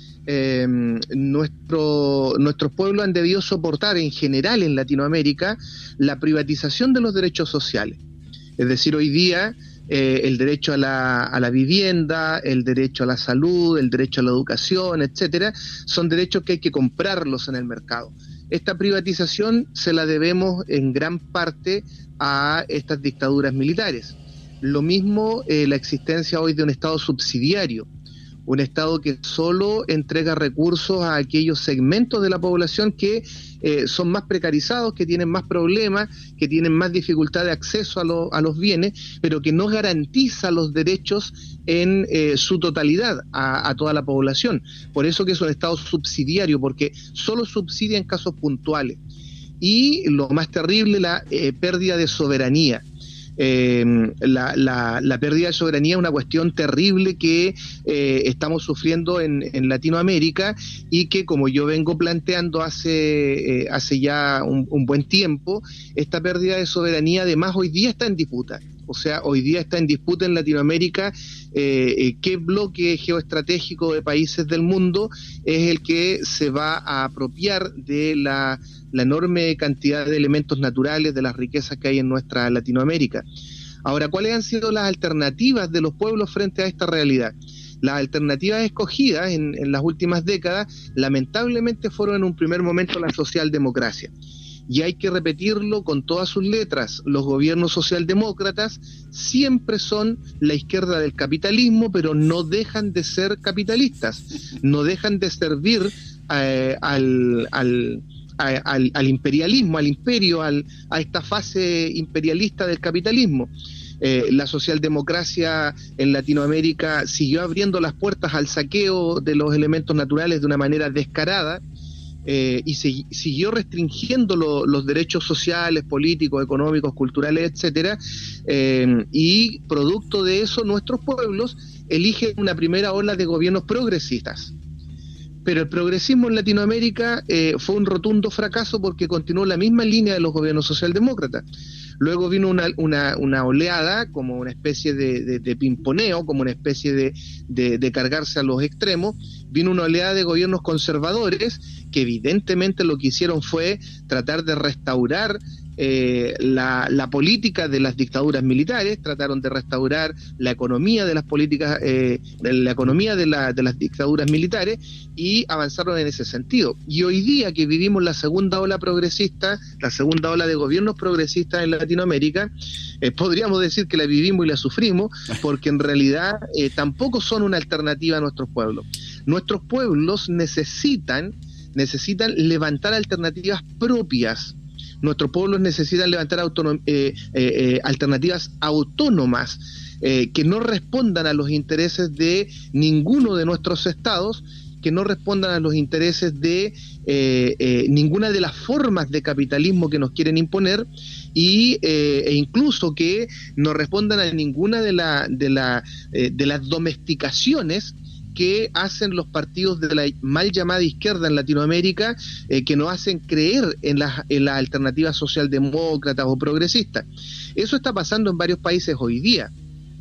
Speaker 6: nuestros pueblos han debido soportar en general en Latinoamérica la privatización de los derechos sociales. Es decir, hoy día el derecho a la vivienda, el derecho a la salud, el derecho a la educación, etcétera, son derechos que hay que comprarlos en el mercado. Esta privatización se la debemos en gran parte a estas dictaduras militares. Lo mismo la existencia hoy de un Estado subsidiario, un Estado que solo entrega recursos a aquellos segmentos de la población que son más precarizados, que tienen más problemas, que tienen más dificultad de acceso a los bienes, pero que no garantiza los derechos en su totalidad a toda la población. Por eso que es un Estado subsidiario, porque solo subsidia en casos puntuales. Y lo más terrible, la pérdida de soberanía. La pérdida de soberanía es una cuestión terrible que estamos sufriendo en Latinoamérica y que, como yo vengo planteando hace ya un buen tiempo, esta pérdida de soberanía además hoy día está en disputa. O sea, hoy día está en disputa en Latinoamérica qué bloque geoestratégico de países del mundo es el que se va a apropiar de la enorme cantidad de elementos naturales, de las riquezas que hay en nuestra Latinoamérica. Ahora, ¿cuáles han sido las alternativas de los pueblos frente a esta realidad? Las alternativas escogidas en las últimas décadas, lamentablemente, fueron en un primer momento la socialdemocracia. Y hay que repetirlo con todas sus letras, los gobiernos socialdemócratas siempre son la izquierda del capitalismo, pero no dejan de ser capitalistas, no dejan de servir al imperialismo, al imperio, a esta fase imperialista del capitalismo. La socialdemocracia en Latinoamérica siguió abriendo las puertas al saqueo de los elementos naturales de una manera descarada, y siguió restringiendo los derechos sociales, políticos, económicos, culturales, etcétera, y producto de eso nuestros pueblos eligen una primera ola de gobiernos progresistas. Pero el progresismo en Latinoamérica fue un rotundo fracaso porque continuó la misma línea de los gobiernos socialdemócratas. Luego vino una oleada, como una especie de pimponeo, como una especie de cargarse a los extremos. Vino una oleada de gobiernos conservadores que evidentemente lo que hicieron fue tratar de restaurar la política de las dictaduras militares, trataron de restaurar la economía de las políticas, la economía de las dictaduras militares, y avanzaron en ese sentido. Y hoy día que vivimos la segunda ola progresista, la segunda ola de gobiernos progresistas en Latinoamérica, podríamos decir que la vivimos y la sufrimos, porque en realidad tampoco son una alternativa a nuestros pueblos. Nuestros pueblos necesitan levantar alternativas propias. Nuestros pueblos necesitan levantar alternativas autónomas que no respondan a los intereses de ninguno de nuestros estados, que no respondan a los intereses de ninguna de las formas de capitalismo que nos quieren imponer, e incluso que no respondan a ninguna de las domesticaciones que hacen los partidos de la mal llamada izquierda en Latinoamérica, que nos hacen creer en la alternativa socialdemócrata o progresista. Eso está pasando en varios países hoy día.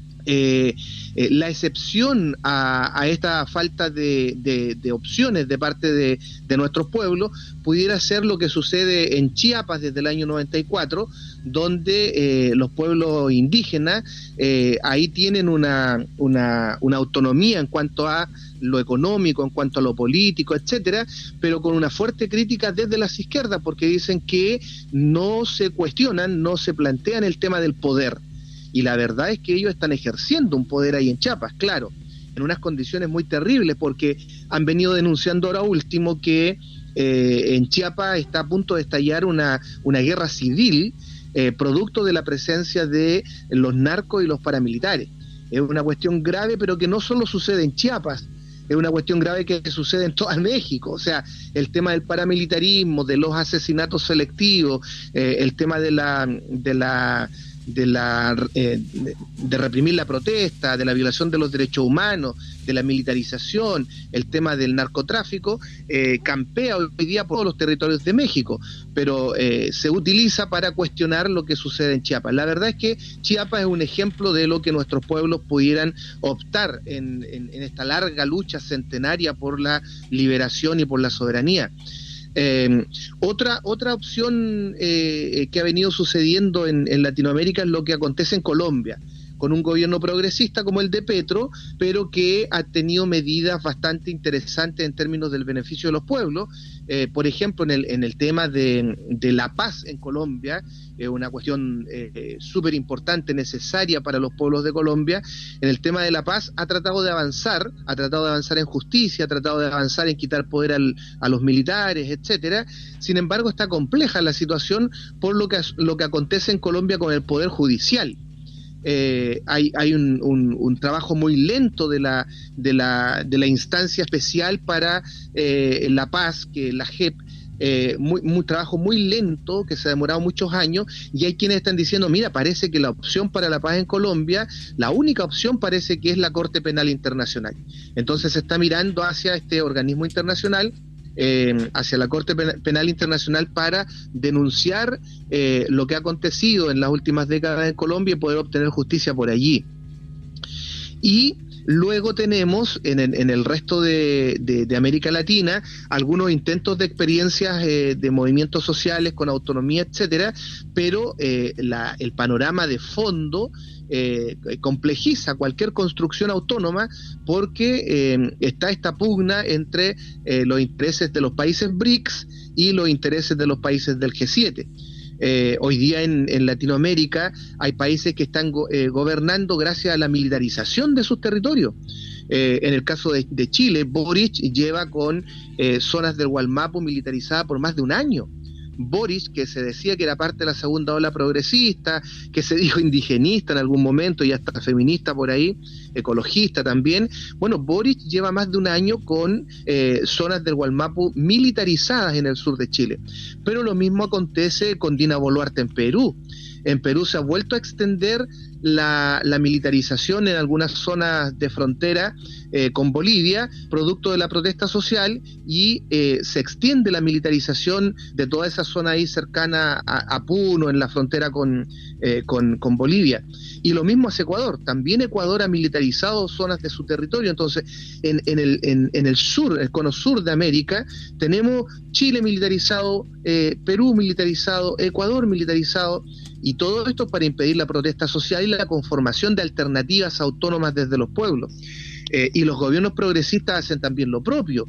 Speaker 6: La excepción a esta falta de opciones de parte de nuestros pueblos pudiera ser lo que sucede en Chiapas desde el año 94, donde los pueblos indígenas ahí tienen una autonomía en cuanto a lo económico, en cuanto a lo político, etcétera, pero con una fuerte crítica desde las izquierdas, porque dicen que no se cuestionan, no se plantean el tema del poder. Y la verdad es que ellos están ejerciendo un poder ahí en Chiapas, claro, en unas condiciones muy terribles, porque han venido denunciando ahora último que en Chiapas está a punto de estallar una guerra civil, producto de la presencia de los narcos y los paramilitares. Es una cuestión grave, pero que no solo sucede en Chiapas, es una cuestión grave que sucede en todo México. O sea, el tema del paramilitarismo, de los asesinatos selectivos, el tema de reprimir la protesta, de la violación de los derechos humanos, de la militarización, el tema del narcotráfico, campea hoy día por todos los territorios de México, pero se utiliza para cuestionar lo que sucede en Chiapas. La verdad es que Chiapas es un ejemplo de lo que nuestros pueblos pudieran optar en esta larga lucha centenaria por la liberación y por la soberanía. Otra opción que ha venido sucediendo en Latinoamérica es lo que acontece en Colombia, con un gobierno progresista como el de Petro, pero que ha tenido medidas bastante interesantes en términos del beneficio de los pueblos. Por ejemplo, en el tema de la paz en Colombia, una cuestión súper importante, necesaria para los pueblos de Colombia. En el tema de la paz ha tratado de avanzar en justicia, ha tratado de avanzar en quitar poder a los militares, etcétera. Sin embargo, está compleja la situación por lo que acontece en Colombia con el poder judicial. Hay un trabajo muy lento de la instancia especial para la paz, que la JEP, muy trabajo muy lento, que se ha demorado muchos años, y hay quienes están diciendo, mira, parece que la opción para la paz en Colombia, la única opción parece que es la Corte Penal Internacional. Entonces se está mirando hacia este organismo internacional, hacia la Corte Penal Internacional, para denunciar lo que ha acontecido en las últimas décadas en Colombia y poder obtener justicia por allí. Y luego tenemos en el resto de América Latina algunos intentos de experiencias de movimientos sociales con autonomía, etcétera, pero el panorama de fondo complejiza cualquier construcción autónoma, porque está esta pugna entre los intereses de los países BRICS y los intereses de los países del G7. Hoy día en Latinoamérica hay países que están gobernando gracias a la militarización de sus territorios. En el caso de Chile, Boric lleva con zonas del Gualmapu militarizadas por más de un año. Boric, que se decía que era parte de la segunda ola progresista, que se dijo indigenista en algún momento y hasta feminista por ahí, ecologista también. Bueno, Boric lleva más de un año con zonas del Gualmapu militarizadas en el sur de Chile. Pero lo mismo acontece con Dina Boluarte en Perú. en Perú se ha vuelto a extender la militarización en algunas zonas de frontera con Bolivia, producto de la protesta social, y se extiende la militarización de toda esa zona ahí cercana a Puno, en la frontera con Bolivia. Y lo mismo hace Ecuador. También Ecuador ha militarizado zonas de su territorio. Entonces, en el sur, el cono sur de América, tenemos Chile militarizado, Perú militarizado, Ecuador militarizado, y todo esto para impedir la protesta social y la conformación de alternativas autónomas desde los pueblos. Y los gobiernos progresistas hacen también lo propio.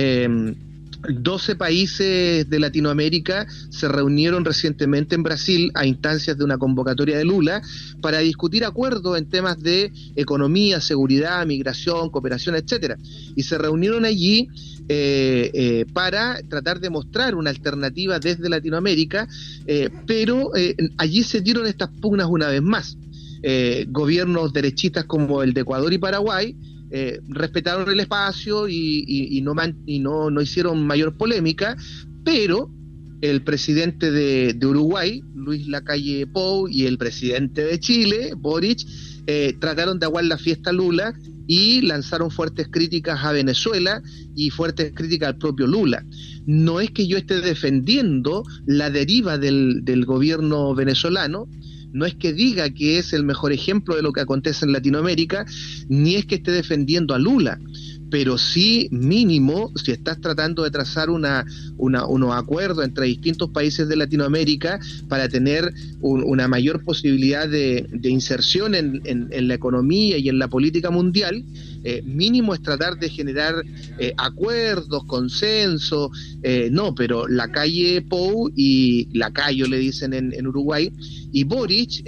Speaker 6: 12 países de Latinoamérica se reunieron recientemente en Brasil a instancias de una convocatoria de Lula para discutir acuerdos en temas de economía, seguridad, migración, cooperación, etcétera. Y se reunieron allí para tratar de mostrar una alternativa desde Latinoamérica, pero allí se dieron estas pugnas una vez más. Gobiernos derechistas como el de Ecuador y Paraguay respetaron el espacio y no hicieron mayor polémica, pero el presidente de Uruguay, Luis Lacalle Pou, y el presidente de Chile, Boric, trataron de aguar la fiesta Lula y lanzaron fuertes críticas a Venezuela y fuertes críticas al propio Lula. No es que yo esté defendiendo la deriva del gobierno venezolano, no es que diga que es el mejor ejemplo de lo que acontece en Latinoamérica, ni es que esté defendiendo a Lula, pero sí, mínimo, si estás tratando de trazar unos acuerdos entre distintos países de Latinoamérica para tener una mayor posibilidad de inserción en la economía y en la política mundial, mínimo es tratar de generar acuerdos, consenso. No, pero Lacalle Pou y Lacayo le dicen en Uruguay, y Boric,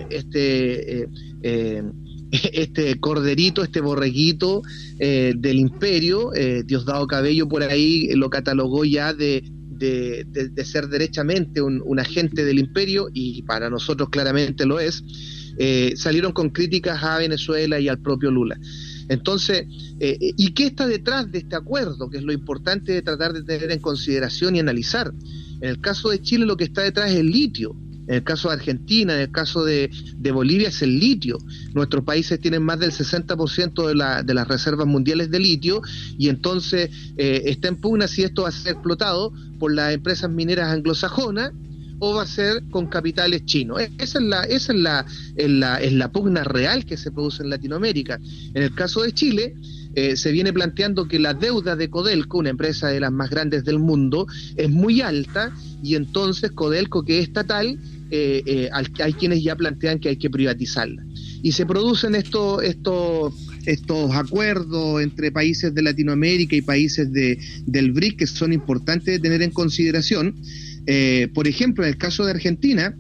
Speaker 6: este corderito, este borreguito del imperio, Diosdado Cabello por ahí lo catalogó ya de ser derechamente un agente del imperio, y para nosotros claramente lo es. Salieron con críticas a Venezuela y al propio Lula. Entonces, ¿y qué está detrás de este acuerdo? Que es lo importante de tratar de tener en consideración y analizar. En el caso de Chile, lo que está detrás es el litio. En el caso de Argentina, en el caso de Bolivia, es el litio. Nuestros países tienen más del 60% de las reservas mundiales de litio, y entonces está en pugna si esto va a ser explotado por las empresas mineras anglosajonas o va a ser con capitales chinos. Esa es la pugna real que se produce en Latinoamérica. En el caso de Chile, se viene planteando que la deuda de Codelco, una empresa de las más grandes del mundo, es muy alta, y entonces Codelco, que es estatal, hay quienes ya plantean que hay que privatizarla. Y se producen estos acuerdos entre países de Latinoamérica y países del BRIC que son importantes de tener en consideración. Por ejemplo, en el caso de Argentina,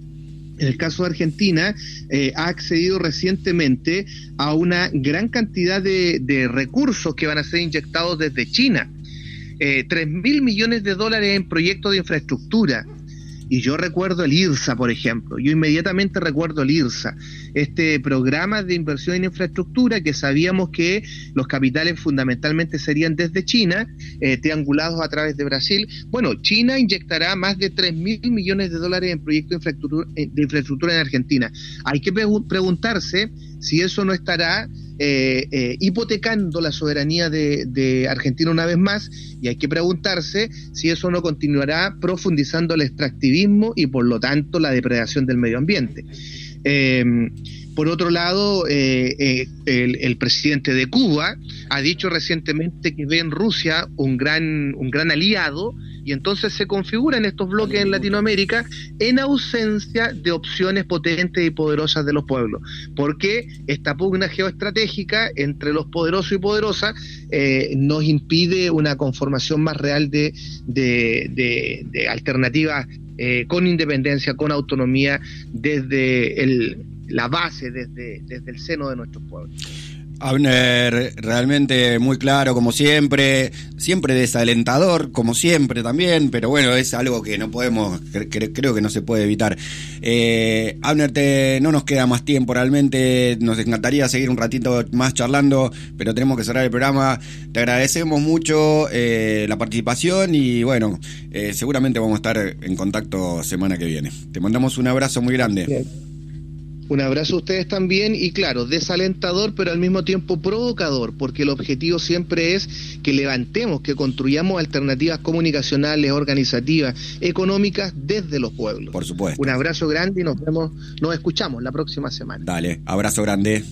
Speaker 6: ha accedido recientemente a una gran cantidad de recursos que van a ser inyectados desde China. 3.000 millones de dólares en proyectos de infraestructura. Y yo recuerdo el IRSA, por ejemplo. Yo inmediatamente recuerdo el IRSA, este programa de inversión en infraestructura que sabíamos que los capitales fundamentalmente serían desde China, triangulados a través de Brasil. Bueno, China inyectará más de 3.000 millones de dólares en proyectos de infraestructura en Argentina. Hay que preguntarse si eso no estará hipotecando la soberanía de Argentina una vez más, y hay que preguntarse si eso no continuará profundizando el extractivismo y por lo tanto la depredación del medio ambiente. Por otro lado, el presidente de Cuba ha dicho recientemente que ve en Rusia un gran aliado, y entonces se configuran estos bloques en Latinoamérica en ausencia de opciones potentes y poderosas de los pueblos, porque esta pugna geoestratégica entre los poderosos y poderosas nos impide una conformación más real de alternativas con independencia, con autonomía desde la base, desde el seno de nuestros pueblos.
Speaker 5: Abner, realmente muy claro como siempre desalentador como siempre también, pero bueno, es algo que no podemos, creo que no se puede evitar. Abner, no nos queda más tiempo, realmente nos encantaría seguir un ratito más charlando, pero tenemos que cerrar el programa. Te agradecemos mucho la participación y bueno, seguramente vamos a estar en contacto semana que viene. Te mandamos un abrazo muy grande.
Speaker 6: Bien. Un abrazo a ustedes también y claro, desalentador pero al mismo tiempo provocador, porque el objetivo siempre es que levantemos, que construyamos alternativas comunicacionales, organizativas, económicas desde los pueblos.
Speaker 5: Por supuesto.
Speaker 6: Un abrazo grande y nos escuchamos la próxima semana.
Speaker 5: Dale, abrazo grande.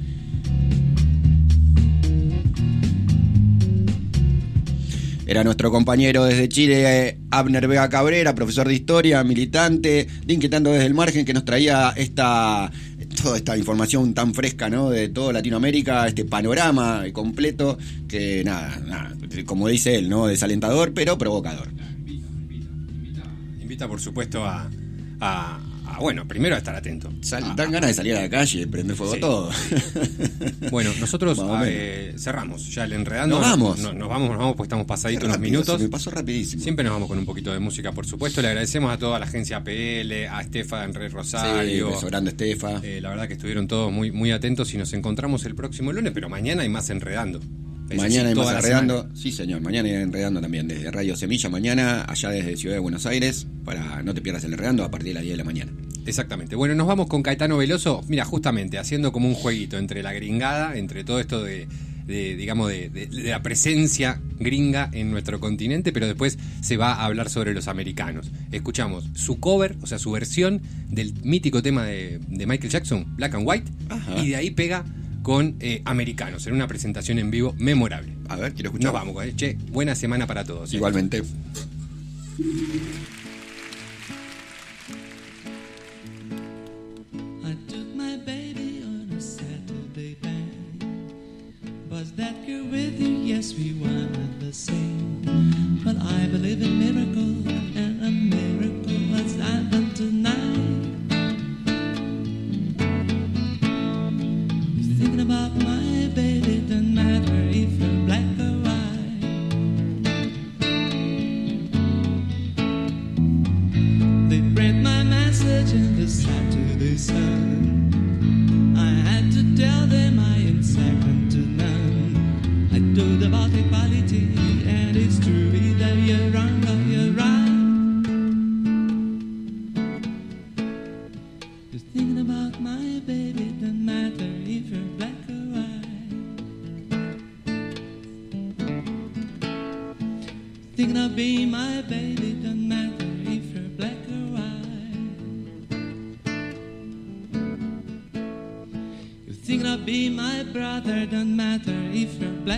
Speaker 5: Era nuestro compañero desde Chile, Abner Vega Cabrera, profesor de historia, militante, de Inquietando desde el Margen, que nos traía toda esta información tan fresca, ¿no? De toda Latinoamérica, este panorama completo, que nada, como dice él, ¿no? Desalentador, pero provocador.
Speaker 14: Invita por supuesto a bueno, primero a estar atento.
Speaker 5: Dan ganas de salir a la calle, prender fuego todo.
Speaker 14: Bueno, nosotros cerramos ya el Enredando.
Speaker 5: Nos vamos.
Speaker 14: Nos vamos porque estamos pasaditos unos minutos.
Speaker 5: Me pasó rapidísimo.
Speaker 14: Siempre nos vamos con un poquito de música, por supuesto. Le agradecemos a toda la agencia APL, a Estefa en Red Rosario.
Speaker 5: Sí, beso grande, Estefa.
Speaker 14: La verdad que estuvieron todos muy, muy atentos y nos encontramos el próximo lunes, pero mañana hay más Enredando.
Speaker 5: Mañana hay más Enredando. Sí, señor. Mañana hay Enredando también desde Radio Semilla. Mañana, allá desde Ciudad de Buenos Aires, para no te pierdas el Enredando a partir de las 10 de la mañana.
Speaker 14: Exactamente. Bueno, nos vamos con Caetano Veloso. Mira, justamente haciendo como un jueguito entre la gringada, entre todo esto de la presencia gringa en nuestro continente, pero después se va a hablar sobre los americanos. Escuchamos su cover, o sea, su versión del mítico tema de Michael Jackson, Black and White. Ajá. Y de ahí pega con americanos en una presentación en vivo memorable.
Speaker 5: A ver, quiero escuchar.
Speaker 14: Nos vamos con él. Che, buena semana para todos.
Speaker 5: Igualmente.
Speaker 12: That girl with you, yes, we wanted the same. But I believe in miracles, and a miracle has happened tonight. Thinking about my baby, doesn't matter if you're black or white. They read my message in the Saturday Sun. I had to tell them I ain't second to none. I told about equality, and it's true either you're wrong or you're right. Just thinking about my baby, doesn't matter if you're black or white. Thinking of being my baby, doesn't matter if you're black or white. You're thinking of being my brother, doesn't matter if you're black.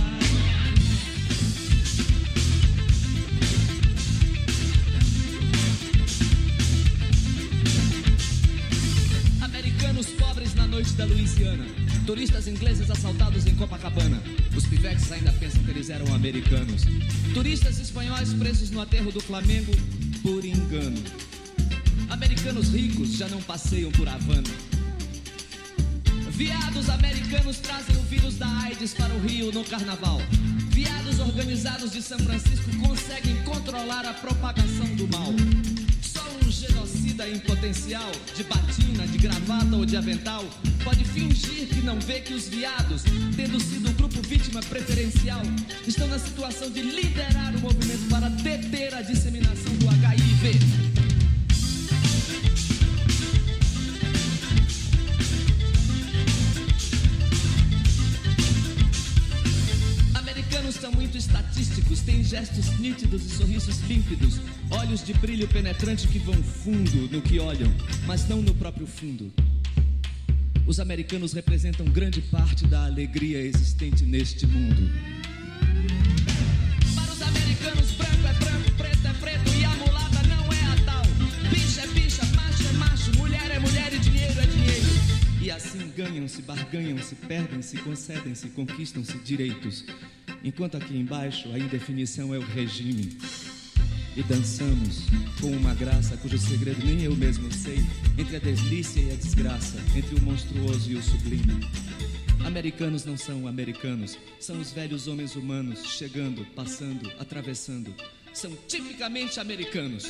Speaker 7: Da Louisiana, turistas ingleses assaltados em Copacabana. Os pivetes ainda pensam que eles eram americanos. Turistas espanhóis presos no aterro do Flamengo por engano. Americanos ricos já não passeiam por Havana. Viados americanos trazem o vírus da AIDS para o Rio no carnaval. Viados organizados de São Francisco conseguem controlar a propagação do mal. Só um genocida em potencial, de batina, de gravata ou de avental, pode fingir que não vê que os viados, tendo sido o grupo vítima preferencial, estão na situação de liderar o movimento para deter a disseminação do HIV. Americanos são muito estatísticos, têm gestos nítidos e sorrisos límpidos, olhos de brilho penetrante que vão fundo no que olham, mas não no próprio fundo. Os americanos representam grande parte da alegria existente neste mundo. Para os americanos, branco é branco, preto é preto e a mulata não é a tal. Bicho é bicha, macho é macho, mulher é mulher e dinheiro é dinheiro. E assim ganham-se, barganham-se, perdem-se, concedem-se, conquistam-se direitos. Enquanto aqui embaixo a indefinição é o regime. E dançamos com uma graça cujo segredo nem eu mesmo sei, entre a delícia e a desgraça, entre o monstruoso e o sublime. Americanos não são americanos, são os velhos homens humanos chegando, passando, atravessando. São tipicamente americanos.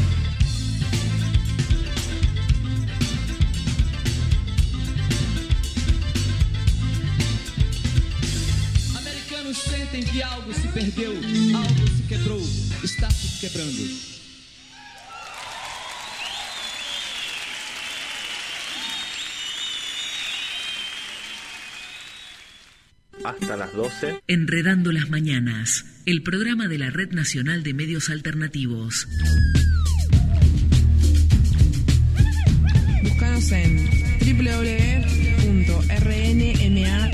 Speaker 7: Americanos sentem que algo se perdeu, algo se quebrou, está se quebrando.
Speaker 4: Hasta las 12.
Speaker 2: Enredando las Mañanas, el programa de la Red Nacional de Medios Alternativos.
Speaker 8: Búscanos en www.rnma.org.